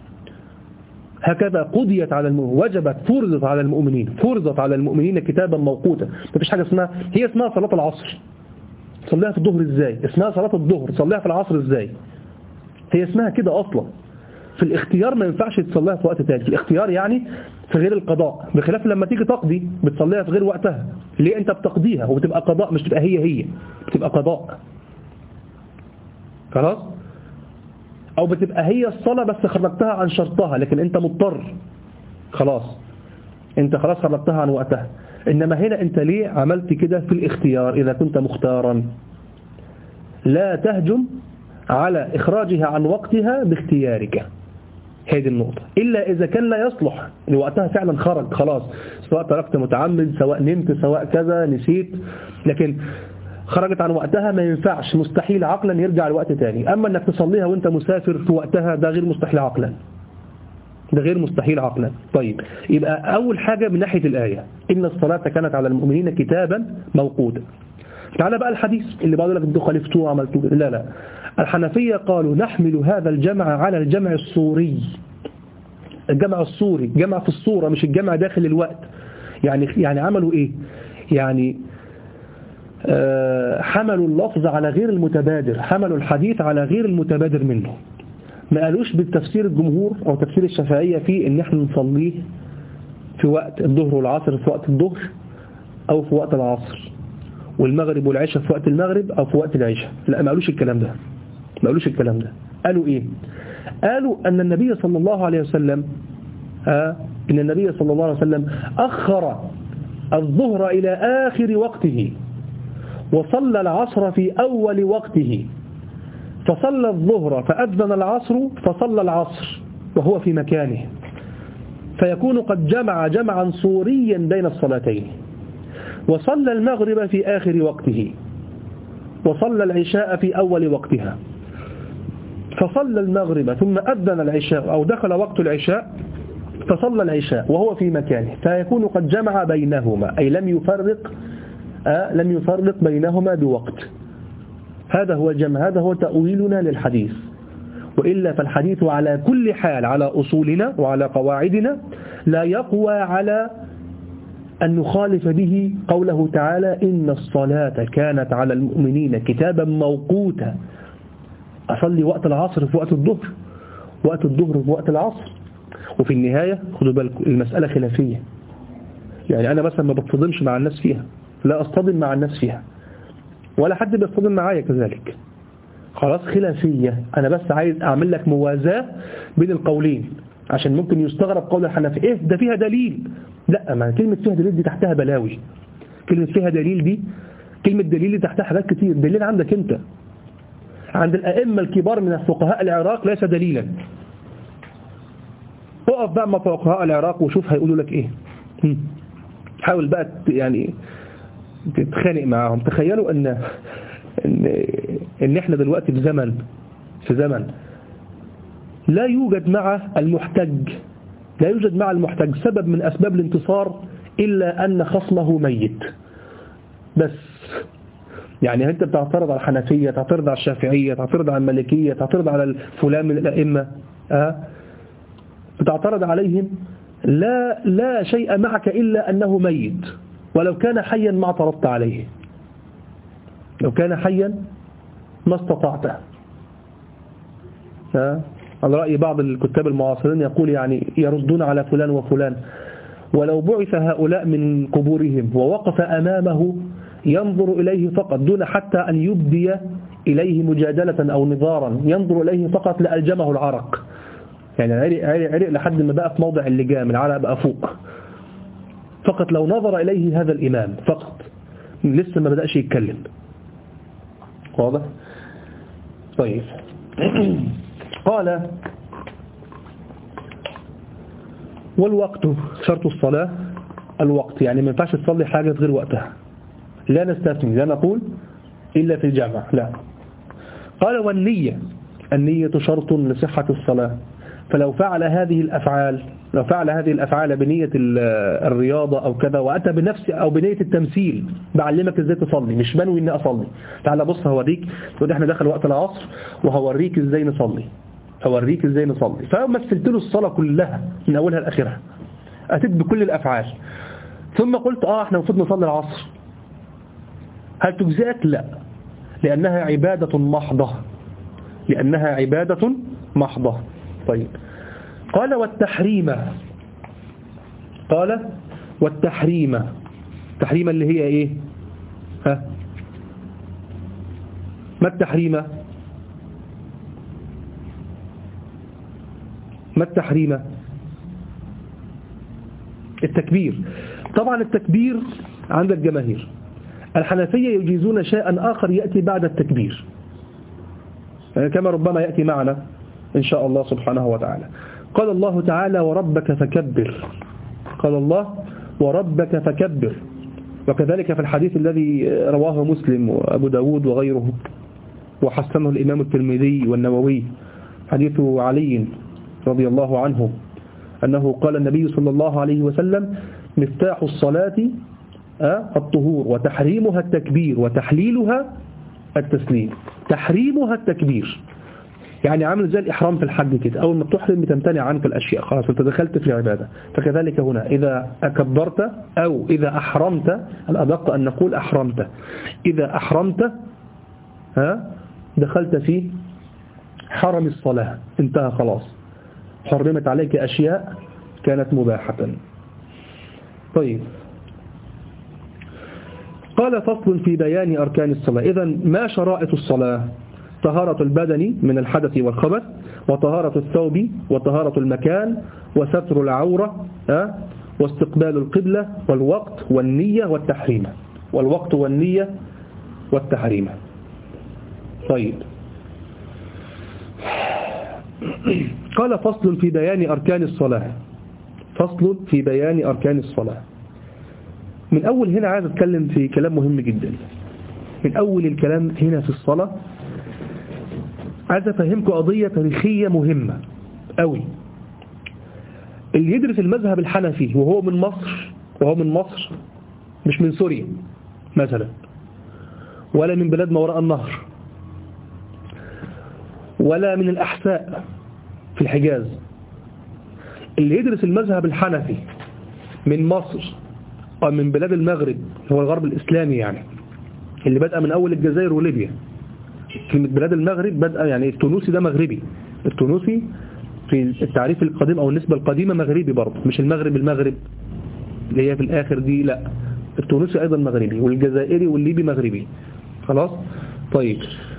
هكذا قضيت على المؤمنين، وجبت فرضت على المؤمنين فرضت على المؤمنين كتابا موقوتا. مفيش حاجة اسمها هي اسمها صلاة العصر صليها في الظهر ازاي، اسمها صلاة الظهر صليها في العصر ازاي، هي اسمها كده أصلا. في الاختيار ما ينفعش تصليها في وقت تاني، في الاختيار يعني في غير القضاء، بخلاف لما تيجي تقضي بتصليها في غير وقتها. ليه؟ انت بتقضيها وبتبقى قضاء، مش تبقى هي هي بتبقى قضاء، خلاص، او بتبقى هي الصلاة بس خرجتها عن شرطها لكن انت مضطر، خلاص انت خلاص خرجتها عن وقتها. انما هنا انت ليه عملت كده في الاختيار؟ اذا كنت مختارا لا تهجم على اخراجها عن وقتها باختيارك، هذه النقطة، إلا إذا كان لا يصلح لوقتها فعلا خرج خلاص، سواء تركت متعمد سواء نمت سواء كذا نسيت، لكن خرجت عن وقتها ما ينفعش، مستحيل عقلا يرجع لوقت تاني. أما أنك تصليها وانت مسافر في وقتها ده غير مستحيل عقلا، ده غير مستحيل عقلا. طيب يبقى أول حاجة من ناحية الآية إن الصلاة كانت على المؤمنين كتابا موقوتا. تعالى بقى الحديث اللي بعد لك انتوا خالفتوه وعملتوه، لا لا، الحنفية قالوا نحمل هذا الجمع على الجمع الصوري. الجمع الصوري جمع في الصورة مش الجمع داخل الوقت. يعني يعني عملوا ايه؟ يعني آه حملوا اللفظ على غير المتبادر، حملوا الحديث على غير المتبادر منه. ما قالوش بالتفسير الجمهور او تفسير الشافعية فيه ان احنا نصليه في وقت الظهر والعصر في وقت الظهر او في وقت العصر، والمغرب والعشاء في وقت المغرب او في وقت العشاء. لا، ما قالوش الكلام ده، ما قالوش الكلام ده. قالوا ايه؟ قالوا ان النبي صلى الله عليه وسلم آه ان النبي صلى الله عليه وسلم اخر الظهر الى اخر وقته وصلى العصر في اول وقته، فصلى الظهر فاذن العصر فصلى العصر وهو في مكانه، فيكون قد جمع جمعا صوريا بين الصلاتين. وصلى المغرب في آخر وقته وصلى العشاء في أول وقتها، فصلى المغرب ثم أذن العشاء أو دخل وقت العشاء فصلى العشاء وهو في مكانه، فيكون قد جمع بينهما، أي لم يفرق آه لم يفرق بينهما بوقت. هذا هو الجمع، هذا هو تأويلنا للحديث. وإلا فالحديث على كل حال على أصولنا وعلى قواعدنا لا يقوى على أن نخالف به قوله تعالى إن الصلاة كانت على المؤمنين كتابا موقوتا. أصلي وقت العصر في وقت الظهر، وقت الظهر في وقت العصر. وفي النهاية خدوا بالكم المسألة خلافية، يعني أنا مثلا ما بتصدمش مع الناس فيها، لا أصطدم مع الناس فيها ولا حد بيصطدم معايا كذلك، خلاص خلافية. أنا بس عايز أعمل لك موازاة بين القولين عشان ممكن يستغرب قول الحنفي إيه ده فيها دليل. لا، ما كلمة فيها دليل دي تحتها بلاوي. كلمة فيها دليل دي كلمة دليل دي تحتها حاجات كتير. دليل عندك أنت، عند الأئمة الكبار من الفقهاء العراق ليس دليلا. اقف بقى مع فقهاء العراق وشوف هيقولوا لك إيه. حاول بقى يعني تتخانق معاهم. تخيلوا أن إن, إن إحنا دلوقتي في زمن في زمن لا يوجد مع المحتج لا يوجد مع المحتج سبب من أسباب الانتصار إلا أن خصمه ميت بس. يعني أنت بتعترض على الحنفية، تعترض على الشافعية، تعترض على المالكية، تعترض على فلان من الأئمة، أه؟ بتعترض عليهم، لا لا شيء معك إلا أنه ميت. ولو كان حيا ما اعترضت عليه، لو كان حيا ما استطعته. أه؟ على رأي بعض الكتاب المعاصرين يقول يعني يردون على فلان وفلان، ولو بعث هؤلاء من قبورهم ووقف أمامه ينظر إليه فقط دون حتى أن يبدي إليه مجادلة أو نظارا، ينظر إليه فقط لألجمه العرق. يعني عرق, عرق, عرق لحد ما بقى في موضع اللجام، العرق بقى فوق. فقط لو نظر إليه هذا الإمام فقط، لسه ما بدأش يتكلم. واضح؟ طيب. قال والوقت شرط الصلاة الوقت، يعني ما ينفعش تصلي حاجة غير وقتها. لا نستثني، لا نقول إلا في الجامع، لا. قال والنية، النية شرط لصحة الصلاة. فلو فعل هذه الأفعال لو فعل هذه الأفعال بنية الرياضة أو كذا، وأتى بنفس أو بنية التمثيل، بعلمك إزاي تصلي، مش بنوي إني أصلي. تعال بص هوريك، ودي احنا دخل وقت العصر وهوريك إزاي نصلي هوريك إزاي نصلي فمثلت له الصلاة كلها من أولها لآخرها، أتيت بكل الأفعال، ثم قلت آه احنا المفروض نصلي العصر. هل تجزئك؟ لا، لأنها عبادة محضة لأنها عبادة محضة. طيب. قال والتحريم قال والتحريم التحريم اللي هي ايه؟ ها ما التحريم ما التحريم التكبير. طبعا التكبير عند الجماهير، الحنفية يجيزون شيئا آخر يأتي بعد التكبير كما ربما يأتي معنا إن شاء الله سبحانه وتعالى. قال الله تعالى وربك فكبر، قال الله وربك فكبر. وكذلك في الحديث الذي رواه مسلم وأبو داود وغيره وحسنه الإمام الترمذي والنووي، حديث علي رضي الله عنه أنه قال النبي صلى الله عليه وسلم مفتاح الصلاة الطهور وتحريمها التكبير وتحليلها التسليم. تحريمها التكبير يعني عامل زي الإحرام في الحج كده، أول ما تحرم بتمتنع عنك الأشياء، خلاص أنت دخلت في العبادة. فكذلك هنا إذا أكبرت أو إذا أحرمت، الأدق أن نقول أحرمت، إذا أحرمت ها دخلت في حرم الصلاة، انتهى خلاص، حرمت عليك أشياء كانت مباحة. طيب. قال فصل في بيان أركان الصلاة. إذن ما شرائط الصلاة؟ طهارة البدن من الحدث والخبث، وطهارة الثوب، وطهارة المكان، وستر العورة، أه؟ واستقبال القبلة، والوقت والنية والتحريم. والوقت والنية والتحريم. طيب. قال فصل في بيان أركان الصلاة. فصل في بيان أركان الصلاة. من أول هنا عايز أتكلم في كلام مهم جدا. من أول الكلام هنا في الصلاة عايز أفهمكم قضية تاريخية مهمة أوي. اللي يدرس المذهب الحنفي وهو من مصر وهو من مصر مش من سوريا مثلا، ولا من بلاد ما وراء النهر، ولا من الأحساء في الحجاز، اللي يدرس المذهب الحنفي من مصر أو من بلاد المغرب، هو الغرب الإسلامي يعني، اللي بدأ من أول الجزائر وليبيا. كلمة بلاد المغرب بدأ يعني التونسي ده مغربي، التونسي في التعريف القديم أو النسبة القديمة مغربي برضه، مش المغرب المغرب اللي هي في الآخر دي، لا، التونسي أيضا مغربي، والجزائري والليبي مغربي. خلاص. طيب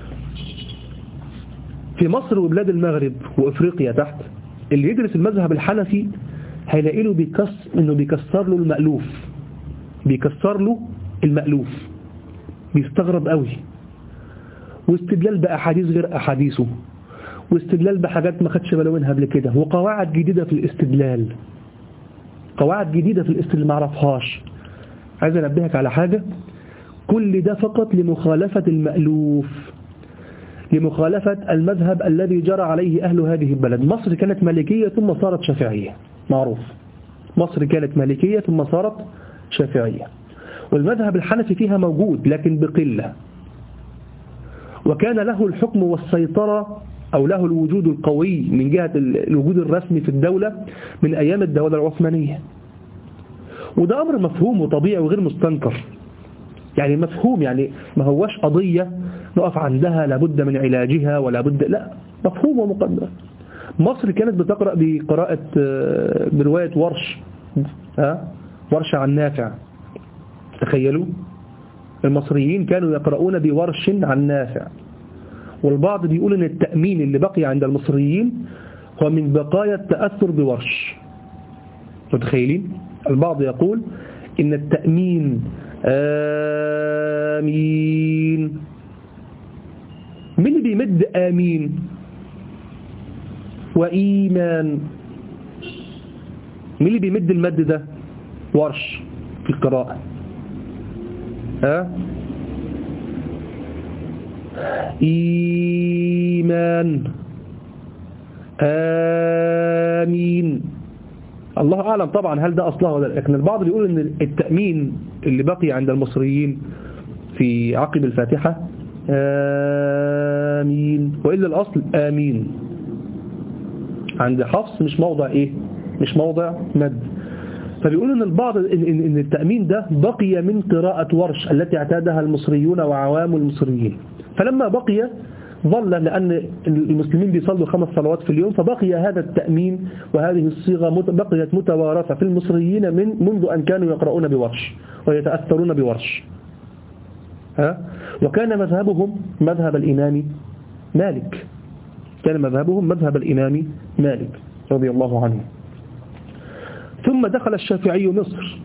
في مصر وبلاد المغرب وإفريقيا تحت، اللي يدرس المذهب الحنفي هيلاقي له بيكسر إنه بيكسر له المألوف، بيكسر له المألوف، بيستغرب قوي، واستدلال بأحاديث غير أحاديثه، واستدلال بحاجات ما خدش باله منها قبل كده، وقواعد جديدة في الاستدلال، قواعد جديدة في الاستدلال ما عرفهاش. عايز أنبهك على حاجة، كل ده فقط لمخالفة المألوف، لمخالفة المذهب الذي جرى عليه أهل هذه البلد. مصر كانت مالكية ثم صارت شافعية، معروف، مصر كانت مالكية ثم صارت شافعية، والمذهب الحنفي فيها موجود لكن بقلة، وكان له الحكم والسيطرة أو له الوجود القوي من جهة الوجود الرسمي في الدولة من أيام الدولة العثمانية، وده أمر مفهوم وطبيعي وغير مستنكر، يعني مفهوم، يعني ما هوش قضية نقف عندها لابد من علاجها ولا بد، لا، مفهوم ومقدر. مصر كانت بتقرأ بقراءة برواية ورش، ها ورش عن نافع، تخيلوا المصريين كانوا يقرؤون بورش عن نافع، والبعض بيقول ان التأمين اللي بقي عند المصريين هو من بقايا التأثر بورش، متخيلين؟ البعض يقول ان التأمين آمين، من اللي بيمد آمين وإيمان، من اللي بيمد المد ده؟ ورش في القراءة، ها إيمان آمين، الله أعلم طبعا هل ده أصلها ولا لا، لكن البعض بيقول ان التأمين اللي بقي عند المصريين في عقب الفاتحة آمين، وإلا الأصل آمين. عند حفص مش موضع إيه؟ مش موضع مد. فبيقول إن البعض إن, إن التأمين ده بقي من قراءة ورش التي اعتادها المصريون وعوام المصريين، فلما بقي ظل، لأن المسلمين بيصلوا خمس صلوات في اليوم، فبقي هذا التأمين وهذه الصيغة بقيت متوارثة في المصريين من منذ أن كانوا يقرؤون بورش ويتأثرون بورش. ها؟ وكان مذهبهم مذهب الإمام مالك، كان مذهبهم مذهب الإمام مالك رضي الله عنه. ثم دخل الشافعي مصر،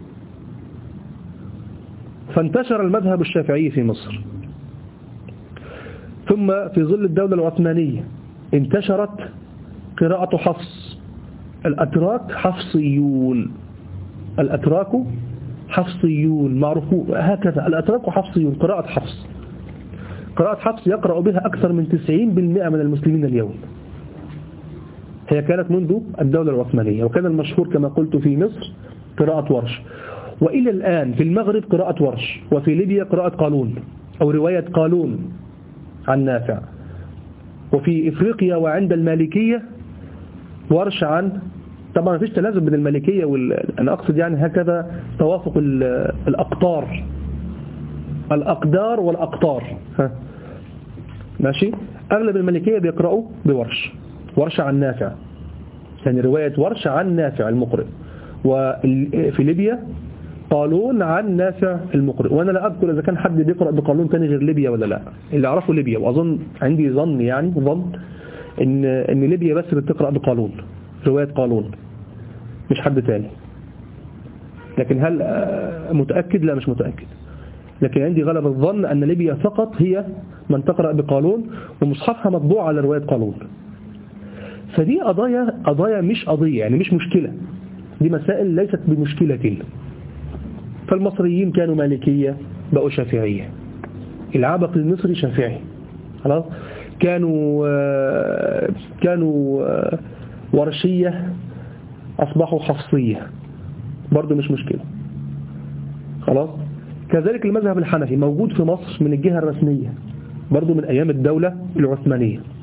فانتشر المذهب الشافعي في مصر. ثم في ظل الدولة العثمانية انتشرت قراءة حفص، الأتراك حفصيون، الأتراك حفصيون معروفون هكذا، الأتراك حفصيون، قراءة حفص، قراءة حفص يقرأ بها أكثر من تسعين بالمئة من المسلمين اليوم. هي كانت منذ الدولة العثمانية، وكان المشهور كما قلت في مصر قراءة ورش، وإلى الآن في المغرب قراءة ورش، وفي ليبيا قراءة قالون أو رواية قالون عن نافع، وفي إفريقيا وعند المالكية ورش عن، طبعا ما فيش تلازم بين المالكية وال... أنا أقصد يعني هكذا توافق الأقطار، الأقدار والأقطار، ها ماشي. أغلب المالكية بيقرأوا بورش، ورش عن نافع، يعني رواية ورش عن نافع المقرئ، وفي ليبيا قالون عن نافع المقرئ. وأنا لا أذكر إذا كان حد بيقرأ بقالون تاني غير ليبيا ولا لا، اللي أعرفه ليبيا، وأظن عندي ظن يعني ظن إن إن ليبيا بس بتقرأ بقالون، رواية قالون، مش حد تاني. لكن هل متأكد؟ لا مش متأكد، لكن عندي غلب الظن أن ليبيا فقط هي من تقرأ بقالون، ومصحفها مطبوع على رواية قالون. فدي قضايا قضايا مش قضية، يعني مش مشكلة، دي مسائل ليست بمشكلة. فالمصريين كانوا مالكية بقوا شافعية، العبق المصري شافعي، خلاص. كانوا كانوا ورشية أصبحوا حفصية، برضو مش مشكلة، خلاص. كذلك المذهب الحنفي موجود في مصر من الجهة الرسمية برضو من أيام الدولة العثمانية،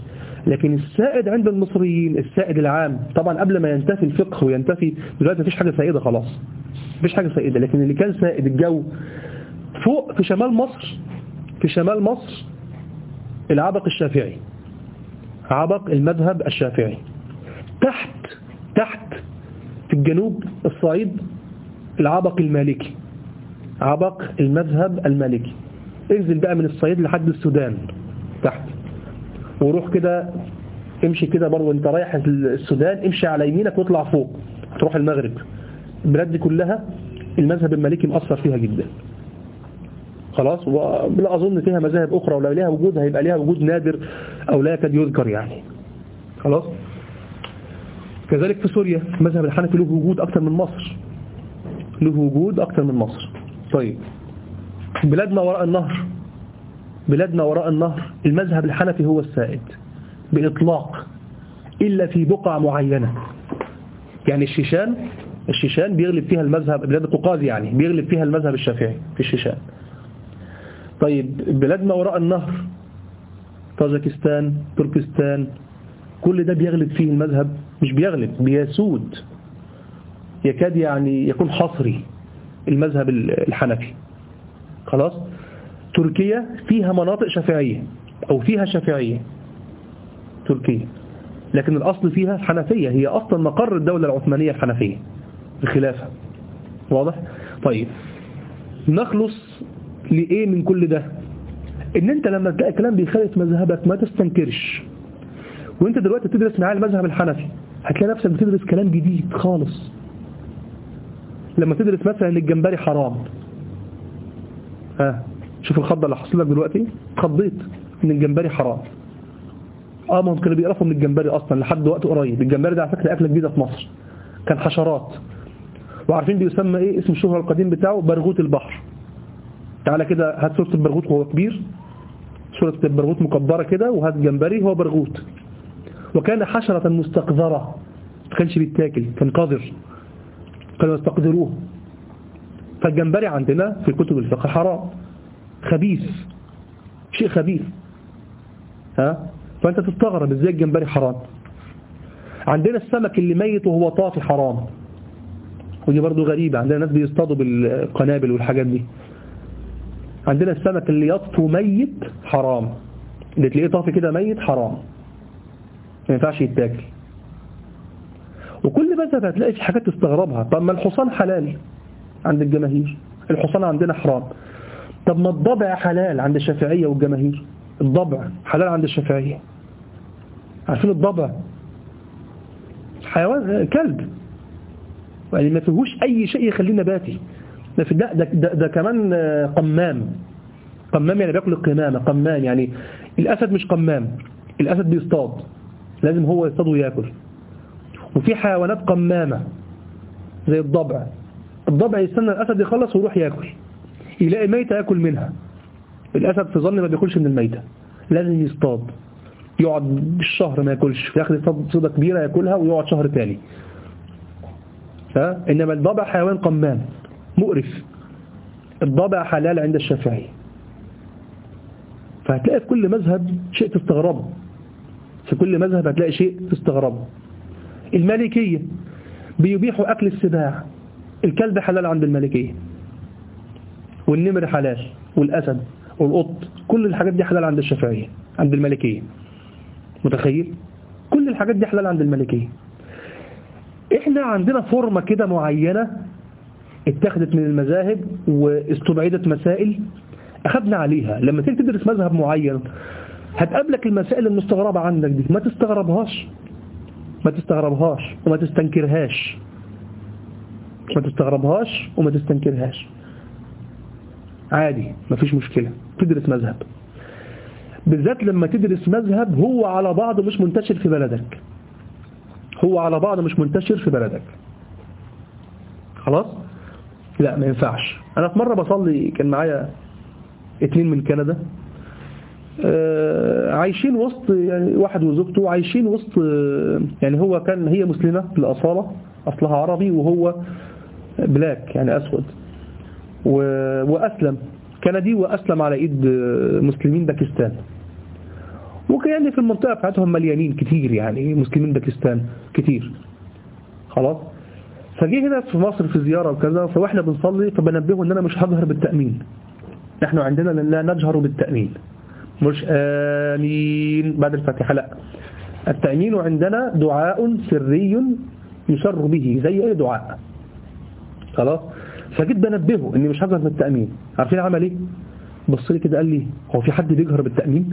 لكن السائد عند المصريين السائد العام طبعا قبل ما ينتفي الفقه وينتفي دلوقتي مفيش حاجة سائدة خلاص، مفيش حاجة سائدة، لكن اللي كان سائد الجو فوق في شمال مصر، في شمال مصر العبق الشافعي، عبق المذهب الشافعي. تحت تحت في الجنوب الصعيد العبق المالكي، عبق المذهب المالكي. انزل بقى من الصعيد لحد السودان تحت، وروح كده امشي كده برضه وانت رايح السودان، امشي على يمينك واطلع فوق تروح المغرب. البلاد دي كلها المذهب المالكي مؤثر فيها جدا خلاص، ولا أظن فيها مذاهب أخرى، ولا لها وجود هيبقى لها وجود نادر أو لا يكاد يذكر يعني خلاص. كذلك في سوريا المذهب الحنفي له وجود أكثر من مصر، له وجود أكثر من مصر. طيب بلادنا وراء النهر، بلادنا وراء النهر المذهب الحنفي هو السائد بإطلاق إلا في بقع معينة، يعني الشيشان، الشيشان بيغلب فيها المذهب، بلاد القوقاز يعني بيغلب فيها المذهب الشافعي في الشيشان. طيب بلادنا وراء النهر طاجكستان، تركستان، كل ده بيغلب فيه المذهب، مش بيغلب بيسود، يكاد يعني يكون حصري المذهب الحنفي خلاص. تركيا فيها مناطق شافعية أو فيها شافعية تركيا، لكن الأصل فيها حنفية، هي أصلا مقر الدولة العثمانية الحنفية الخلافة، واضح؟ طيب نخلص لإيه من كل ده؟ إن أنت لما تلاقي كلام بيخالف مذهبك ما تستنكرش. وأنت دلوقتي تدرس معاه المذهب الحنفي هتلاقي نفسك بتدرس كلام جديد خالص. لما تدرس مثلا إن الجمبري حرام، ها شوف الخضة اللي حصل لك دلوقتي، خضيت إن الجمبري حرام. اه ما هم كانوا بيقرفوا من الجمبري اصلا لحد وقت قريب. الجمبري ده على فكره اكله جديده في مصر، كان حشرات، وعارفين بيسمى ايه اسم الشهره القديم بتاعه؟ برغوث البحر. تعالى كده هات صوره البرغوث وهو كبير، صوره البرغوث مكبره كده، وهات جمبري هو برغوث. وكان حشره مستقذره، ما كانش بيتاكل، كان قذر، كانوا يستقذروه. فالجمبري عندنا في كتب الفقه حرام، خبيث، شيء خبيث. ها فأنت تستغرب ازاي الجمبري حرام. عندنا السمك اللي ميت وهو طافي حرام، ودي برضو غريبة، عندنا ناس بيصطادوا بالقنابل والحاجات دي. عندنا السمك اللي يطفو ميت حرام، اللي تلاقيه طافي كده ميت حرام، ما ينفعش يتاكل. وكل مذهب هتلاقي في حاجات تستغربها. طب ما الحصان حلال عند الجماهير، الحصان عندنا حرام. طب ما الضبع حلال عند الشافعية والجماهير، الضبع حلال عند الشافعية. عارفين الضبع حيوان كلب، يعني ما فيهوش أي شيء يخليه نباتي، ده, ده, ده, ده كمان قمام، قمام يعني بياكل القمامة، قمام يعني الأسد مش قمام، الأسد بيصطاد، لازم هو يصطاد وياكل. وفي حيوانات قمامة زي الضبع، الضبع يستنى الأسد يخلص ويروح ياكل، يلاقي ميتة ياكل منها. الأسد في ظن ما بياكلش من الميتة، لازم يصطاد، يقعد بالشهر ما ياكلش، في آخر يصطاد صيدة كبيرة ياكلها ويقعد شهر تاني. ها؟ إنما الضبع حيوان قمام مقرف. الضبع حلال عند الشافعي. فهتلاقي في كل مذهب شيء تستغربه، في كل مذهب هتلاقي شيء تستغربه. المالكية بيبيحوا أكل السباع، الكلب حلال عند المالكية، والنمر حلال، والأسد والقط، كل الحاجات دي حلال عند الشافعية، عند المالكية. متخيل؟ كل الحاجات دي حلال عند المالكية. احنا عندنا فورمة كده معينة اتخذت من المذاهب واستبعدت مسائل أخذنا عليها. لما تيجي تدرس مذهب معين هتقابلك المسائل المستغربة عندك دي، ما تستغربهاش، ما تستغربهاش وما تستنكرهاش، ما تستغربهاش وما تستنكرهاش، عادي مفيش مشكلة. تدرس مذهب، بالذات لما تدرس مذهب هو على بعض مش منتشر في بلدك، هو على بعض مش منتشر في بلدك، خلاص؟ لا ما ينفعش. أنا في مرة بصلي كان معايا اتنين من كندا، عايشين وسط يعني واحد وزوجته عايشين وسط، يعني هو كان هي مسلمة بالأصالة، أصلها عربي، وهو بلاك يعني أسود، وأسلم كندي وأسلم على إيد مسلمين باكستان. وكأن في المنطقة بتاعتهم مليانين كتير، يعني مسلمين باكستان كتير. خلاص. فجي هنا في مصر في زيارة وكذا، فواحنا بنصلي فبنبهه ان انا مش هجهر بالتأمين. نحن عندنا لا نجهر بالتأمين، مش آمين بعد الفاتحة، لا، التأمين عندنا دعاء سري يسر به زي اي دعاء. خلاص. فجيت بنبهه اني مش هجهر بالتأمين. عارفين عمل ايه؟ بص لي كده قال لي هو في حد بيجهر بالتأمين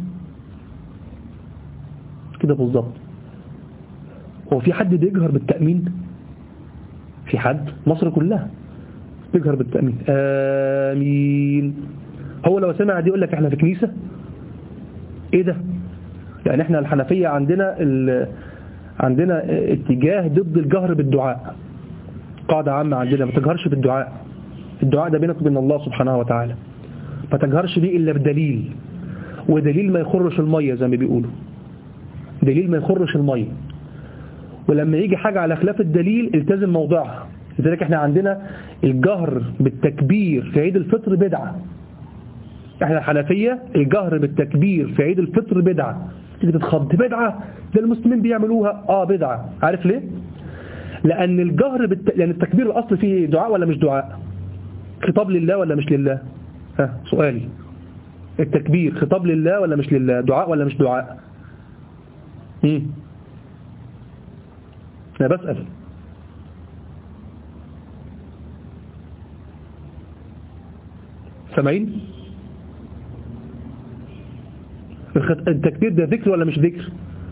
كده بالظبط؟ هو في حد بيجهر بالتأمين؟ في حد؟ مصر كلها بيجهر بالتأمين آمين. هو لو سمع دي يقول لك احنا في كنيسة؟ ايه ده؟ يعني احنا الحنفية عندنا عندنا اتجاه ضد الجهر بالدعاء. قاعدة عامة عندنا ما تجهرش بالدعاء. الدعاء ده بينك وبين الله سبحانه وتعالى، ما تجهرش بيه إلا بدليل، ودليل ما يخرش المية زي ما بيقولوا، دليل ما يخرش المية. ولما يجي حاجة على خلاف الدليل التزم موضعها. لذلك احنا عندنا الجهر بالتكبير في عيد الفطر بدعة. احنا الحنفية الجهر بالتكبير في عيد الفطر بدعة. تيجي تتخض بدعة؟ ده المسلمين بيعملوها. اه بدعة. عارف ليه؟ لأن الجهر بالت... لأن التكبير الأصل فيه دعاء ولا مش دعاء؟ خطاب لله ولا مش لله؟ ها سؤالي، التكبير خطاب لله ولا مش لله؟ دعاء ولا مش دعاء؟ امم أنا بسأل. سامعين؟ التكبير ده ذكر ولا مش ذكر؟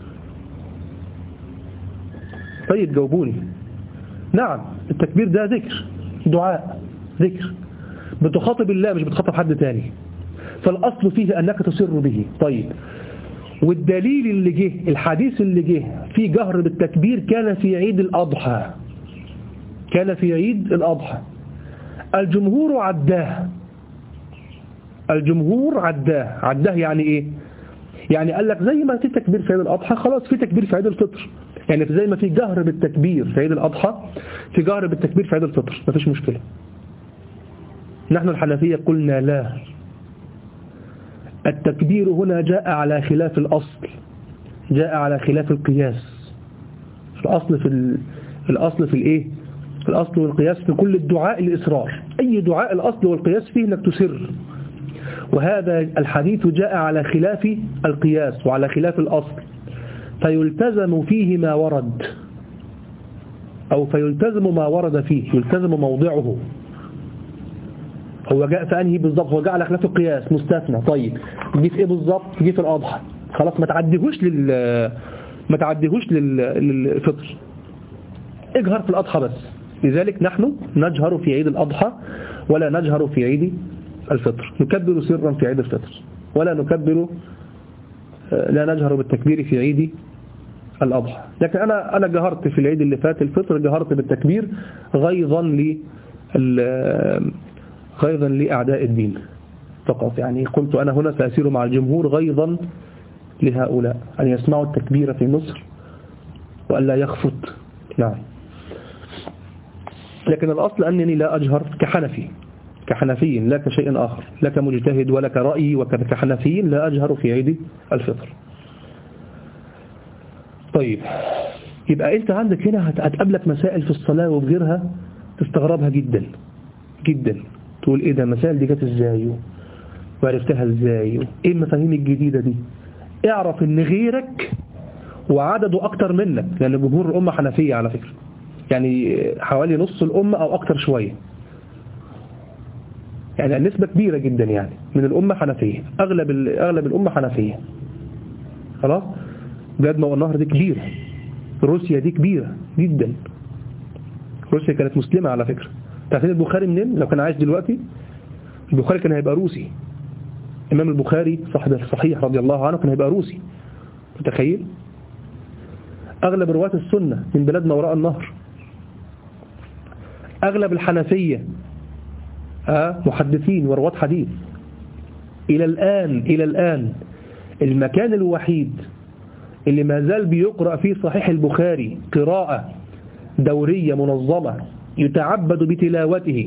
طيب جاوبوني. نعم التكبير ده ذكر، دعاء، ذكر، بتخاطب الله مش بتخاطب حد تاني، فالأصل فيه أنك تسر به. طيب والدليل اللي جه، الحديث اللي جه في جهر بالتكبير كان في عيد الأضحى، كان في عيد الأضحى. الجمهور عداه، الجمهور عداه. عداه يعني ايه؟ يعني قال لك زي ما في تكبير في عيد الأضحى خلاص في تكبير في عيد الفطر. يعني زي ما في جهر بالتكبير في عيد الأضحى في جهر بالتكبير في عيد الفطر، مفيش مشكلة. نحن الحنفية قلنا لا، التكبير هنا جاء على خلاف الأصل، جاء على خلاف القياس. الأصل في ال... الأصل في الإيه؟ الأصل والقياس في كل الدعاء الإصرار. أي دعاء الأصل والقياس فيه أنك تسر، وهذا الحديث جاء على خلاف القياس وعلى خلاف الأصل، فيلتزم فيه ما ورد، أو فيلتزم ما ورد فيه، يلتزم موضعه. هو جاء في أنهي بالضبط؟ هو جاء على خلاف القياس مستثنى. طيب جه في إيه بالضبط؟ جه في الأضحى. خلاص ما تعديهوش لل ما تعديهوش لل... للفطر، اجهر في الأضحى بس. لذلك نحن نجهر في عيد الأضحى ولا نجهر في عيد الفطر. نكبر سرا في عيد الفطر ولا نكبر، لا نجهر بالتكبير في عيد الأضحى. لكن أنا أنا جهرت في العيد اللي فات الفطر، جهرت بالتكبير غيظا ل غيظا لأعداء الدين فقط. يعني قلت أنا هنا سأسير مع الجمهور غيظا لهؤلاء أن يسمعوا التكبير في مصر وأن لا يخفت. نعم. لكن الأصل أنني لا أجهر كحنفي، كحنفي لا كشيء آخر، لا كمجتهد ولا كرأي، وكحنفي لا أجهر في عيد الفطر. طيب يبقى أنت عندك هنا هتقابلك مسائل في الصلاة وفي غيرها تستغربها جدا جدا، تقول إيه ده المسائل دي جت إزاي وعرفتها إزاي، إيه المفاهيم الجديدة دي؟ اعرف إن غيرك وعدده أكتر منك، لأن جمهور الأمة حنفية على فكرة، يعني حوالي نص الأمة أو أكتر شوية، يعني نسبة كبيرة جدا يعني من الأمة حنفية، أغلب أغلب الأمة حنفية. خلاص. بلاد ما والنهر دي كبيرة، روسيا دي كبيرة جدا، روسيا كانت مسلمة على فكرة. تعرفين البخاري منين؟ لو كان عايش دلوقتي البخاري كان هيبقى روسي. إمام البخاري صاحب الصحيح رضي الله عنه كان هيبقى روسي. متخيل؟ أغلب رواة السنة من بلاد ما وراء النهر. أغلب الحنفية آه محدثين ورواة حديث. إلى الآن إلى الآن المكان الوحيد اللي ما زال بيقرأ فيه صحيح البخاري قراءة دورية منظمة يتعبد بتلاوته،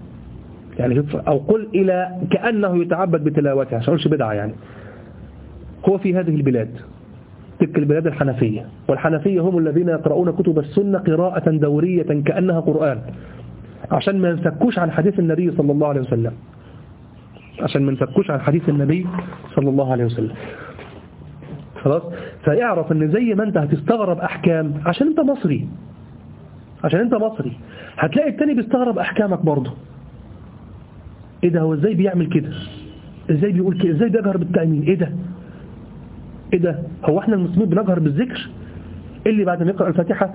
يعني أو قل إلى كأنه يتعبد بتلاوته عشان أقولش بدعة، يعني هو في هذه البلاد، تلك البلاد الحنفية، والحنفية هم الذين يقرؤون كتب السنة قراءة دورية كأنها قرآن، عشان ما ينفكوش عن حديث النبي صلى الله عليه وسلم، عشان ما ينفكوش عن حديث النبي صلى الله عليه وسلم. خلاص؟ فاعرف ان زي ما انت هتستغرب احكام عشان انت مصري، عشان انت مصري، هتلاقي التاني بيستغرب احكامك برضه. ايه ده؟ هو ازاي بيعمل كده؟ ازاي بيقول كده؟ ازاي بيجهر بالتأمين؟ ايه ده؟ ايه ده؟ هو احنا المسلمين بنجهر بالذكر؟ ايه اللي بعد ما يقرأ الفاتحة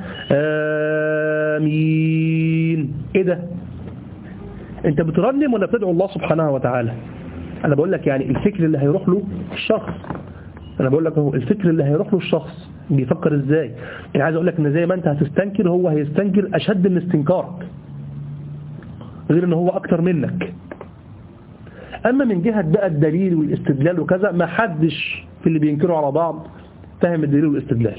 آمين؟ ايه ده؟ انت بترنم ولا بتدعو الله سبحانه وتعالى؟ انا بقول لك يعني الفكر اللي هيروح له الشخص، انا بقول لك هو الفكر اللي هيروح له الشخص بيفكر ازاي. انا عايز اقول لك ان زي ما انت هتستنكر هو هيستنكر اشد من استنكارك، غير ان هو اكتر منك. اما من جهة بقى الدليل والاستدلال وكذا، ما حدش في اللي بينكروا على بعض فاهم الدليل والاستدلال.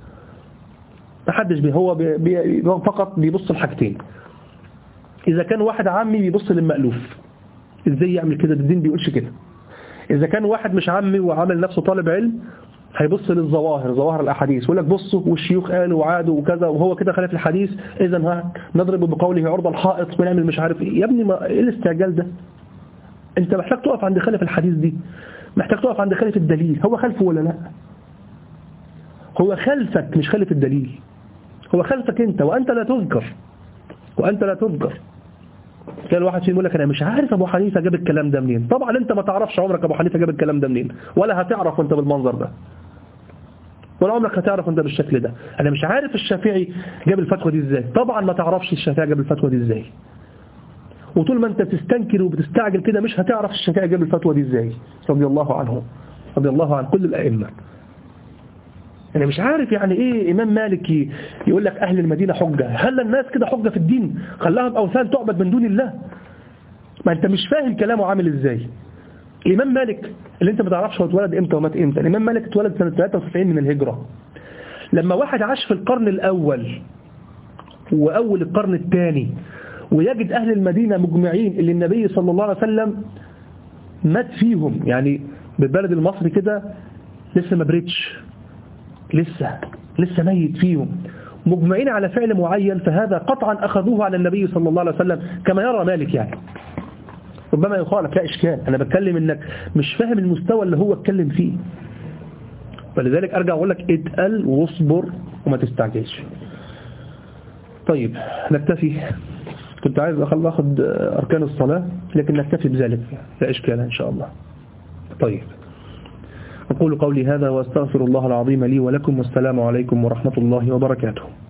ما حدش بي هو بي بي فقط بيبص الحاجتين. اذا كان واحد عامي بيبص للمألوف، ازاي يعمل كده؟ الدين بيقولش كده. إذا كان واحد مش عامي وعامل نفسه طالب علم هيبص للظواهر، ظواهر الأحاديث، ويقول لك بصوا والشيوخ قالوا وعادوا وكذا وهو كده خالف الحديث، إذا ها نضرب بقوله عرض الحائط ونعمل مش عارف إيه. يا ابني ما إيه الاستعجال ده؟ أنت محتاج تقف عند خالف الحديث دي، محتاج تقف عند خالف الدليل. هو خالفه ولا لا؟ هو خالفك مش خالف الدليل، هو خالفك أنت، وأنت لا تذكر، وأنت لا تذكر. كان الواحد فيهم يقول لك انا مش عارف ابو حنيفه جاب الكلام ده منين. طبعا انت ما تعرفش عمرك ابو حنيفه جاب الكلام ده منين، ولا هتعرف وانت بالمنظر ده، ولا عمرك هتعرف وانت بالشكل ده. انا مش عارف الشافعي جاب الفتوى دي ازاي. طبعا ما تعرفش الشافعي جاب الفتوى دي ازاي، وطول ما انت بتستنكر وبتستعجل كده مش هتعرف الشافعي جاب الفتوى دي ازاي، رضي الله عنه، رضي الله عن كل الائمه. انا مش عارف يعني ايه امام مالك يقول لك اهل المدينه حجه. هل الناس كده حجه في الدين؟ خلاها باوثان تعبد من دون الله. ما انت مش فاهم كلامه عامل ازاي. الامام مالك اللي انت ما تعرفش هو اتولد امتى ومات امتى، الامام مالك اتولد سنه ثلاثة وتسعين من الهجره. لما واحد عاش في القرن الاول واول القرن الثاني ويجد اهل المدينه مجمعين اللي النبي صلى الله عليه وسلم مات فيهم، يعني بالبلد المصري كده لسه ما بريتش، لسه لسه ميت فيهم، مجمعين على فعل معين، فهذا قطعا أخذوه على النبي صلى الله عليه وسلم كما يرى مالك. يعني ربما يخالف، لا إشكال، أنا بتكلم إنك مش فاهم المستوى اللي هو اتكلم فيه. فلذلك أرجع أقول لك اتقل واصبر وما تستعجلش. طيب نكتفي. كنت عايز أخذ أركان الصلاة لكن نكتفي بذلك، لا إشكال إن شاء الله. طيب أقول قولي هذا وأستغفر الله العظيم لي ولكم، والسلام عليكم ورحمة الله وبركاته.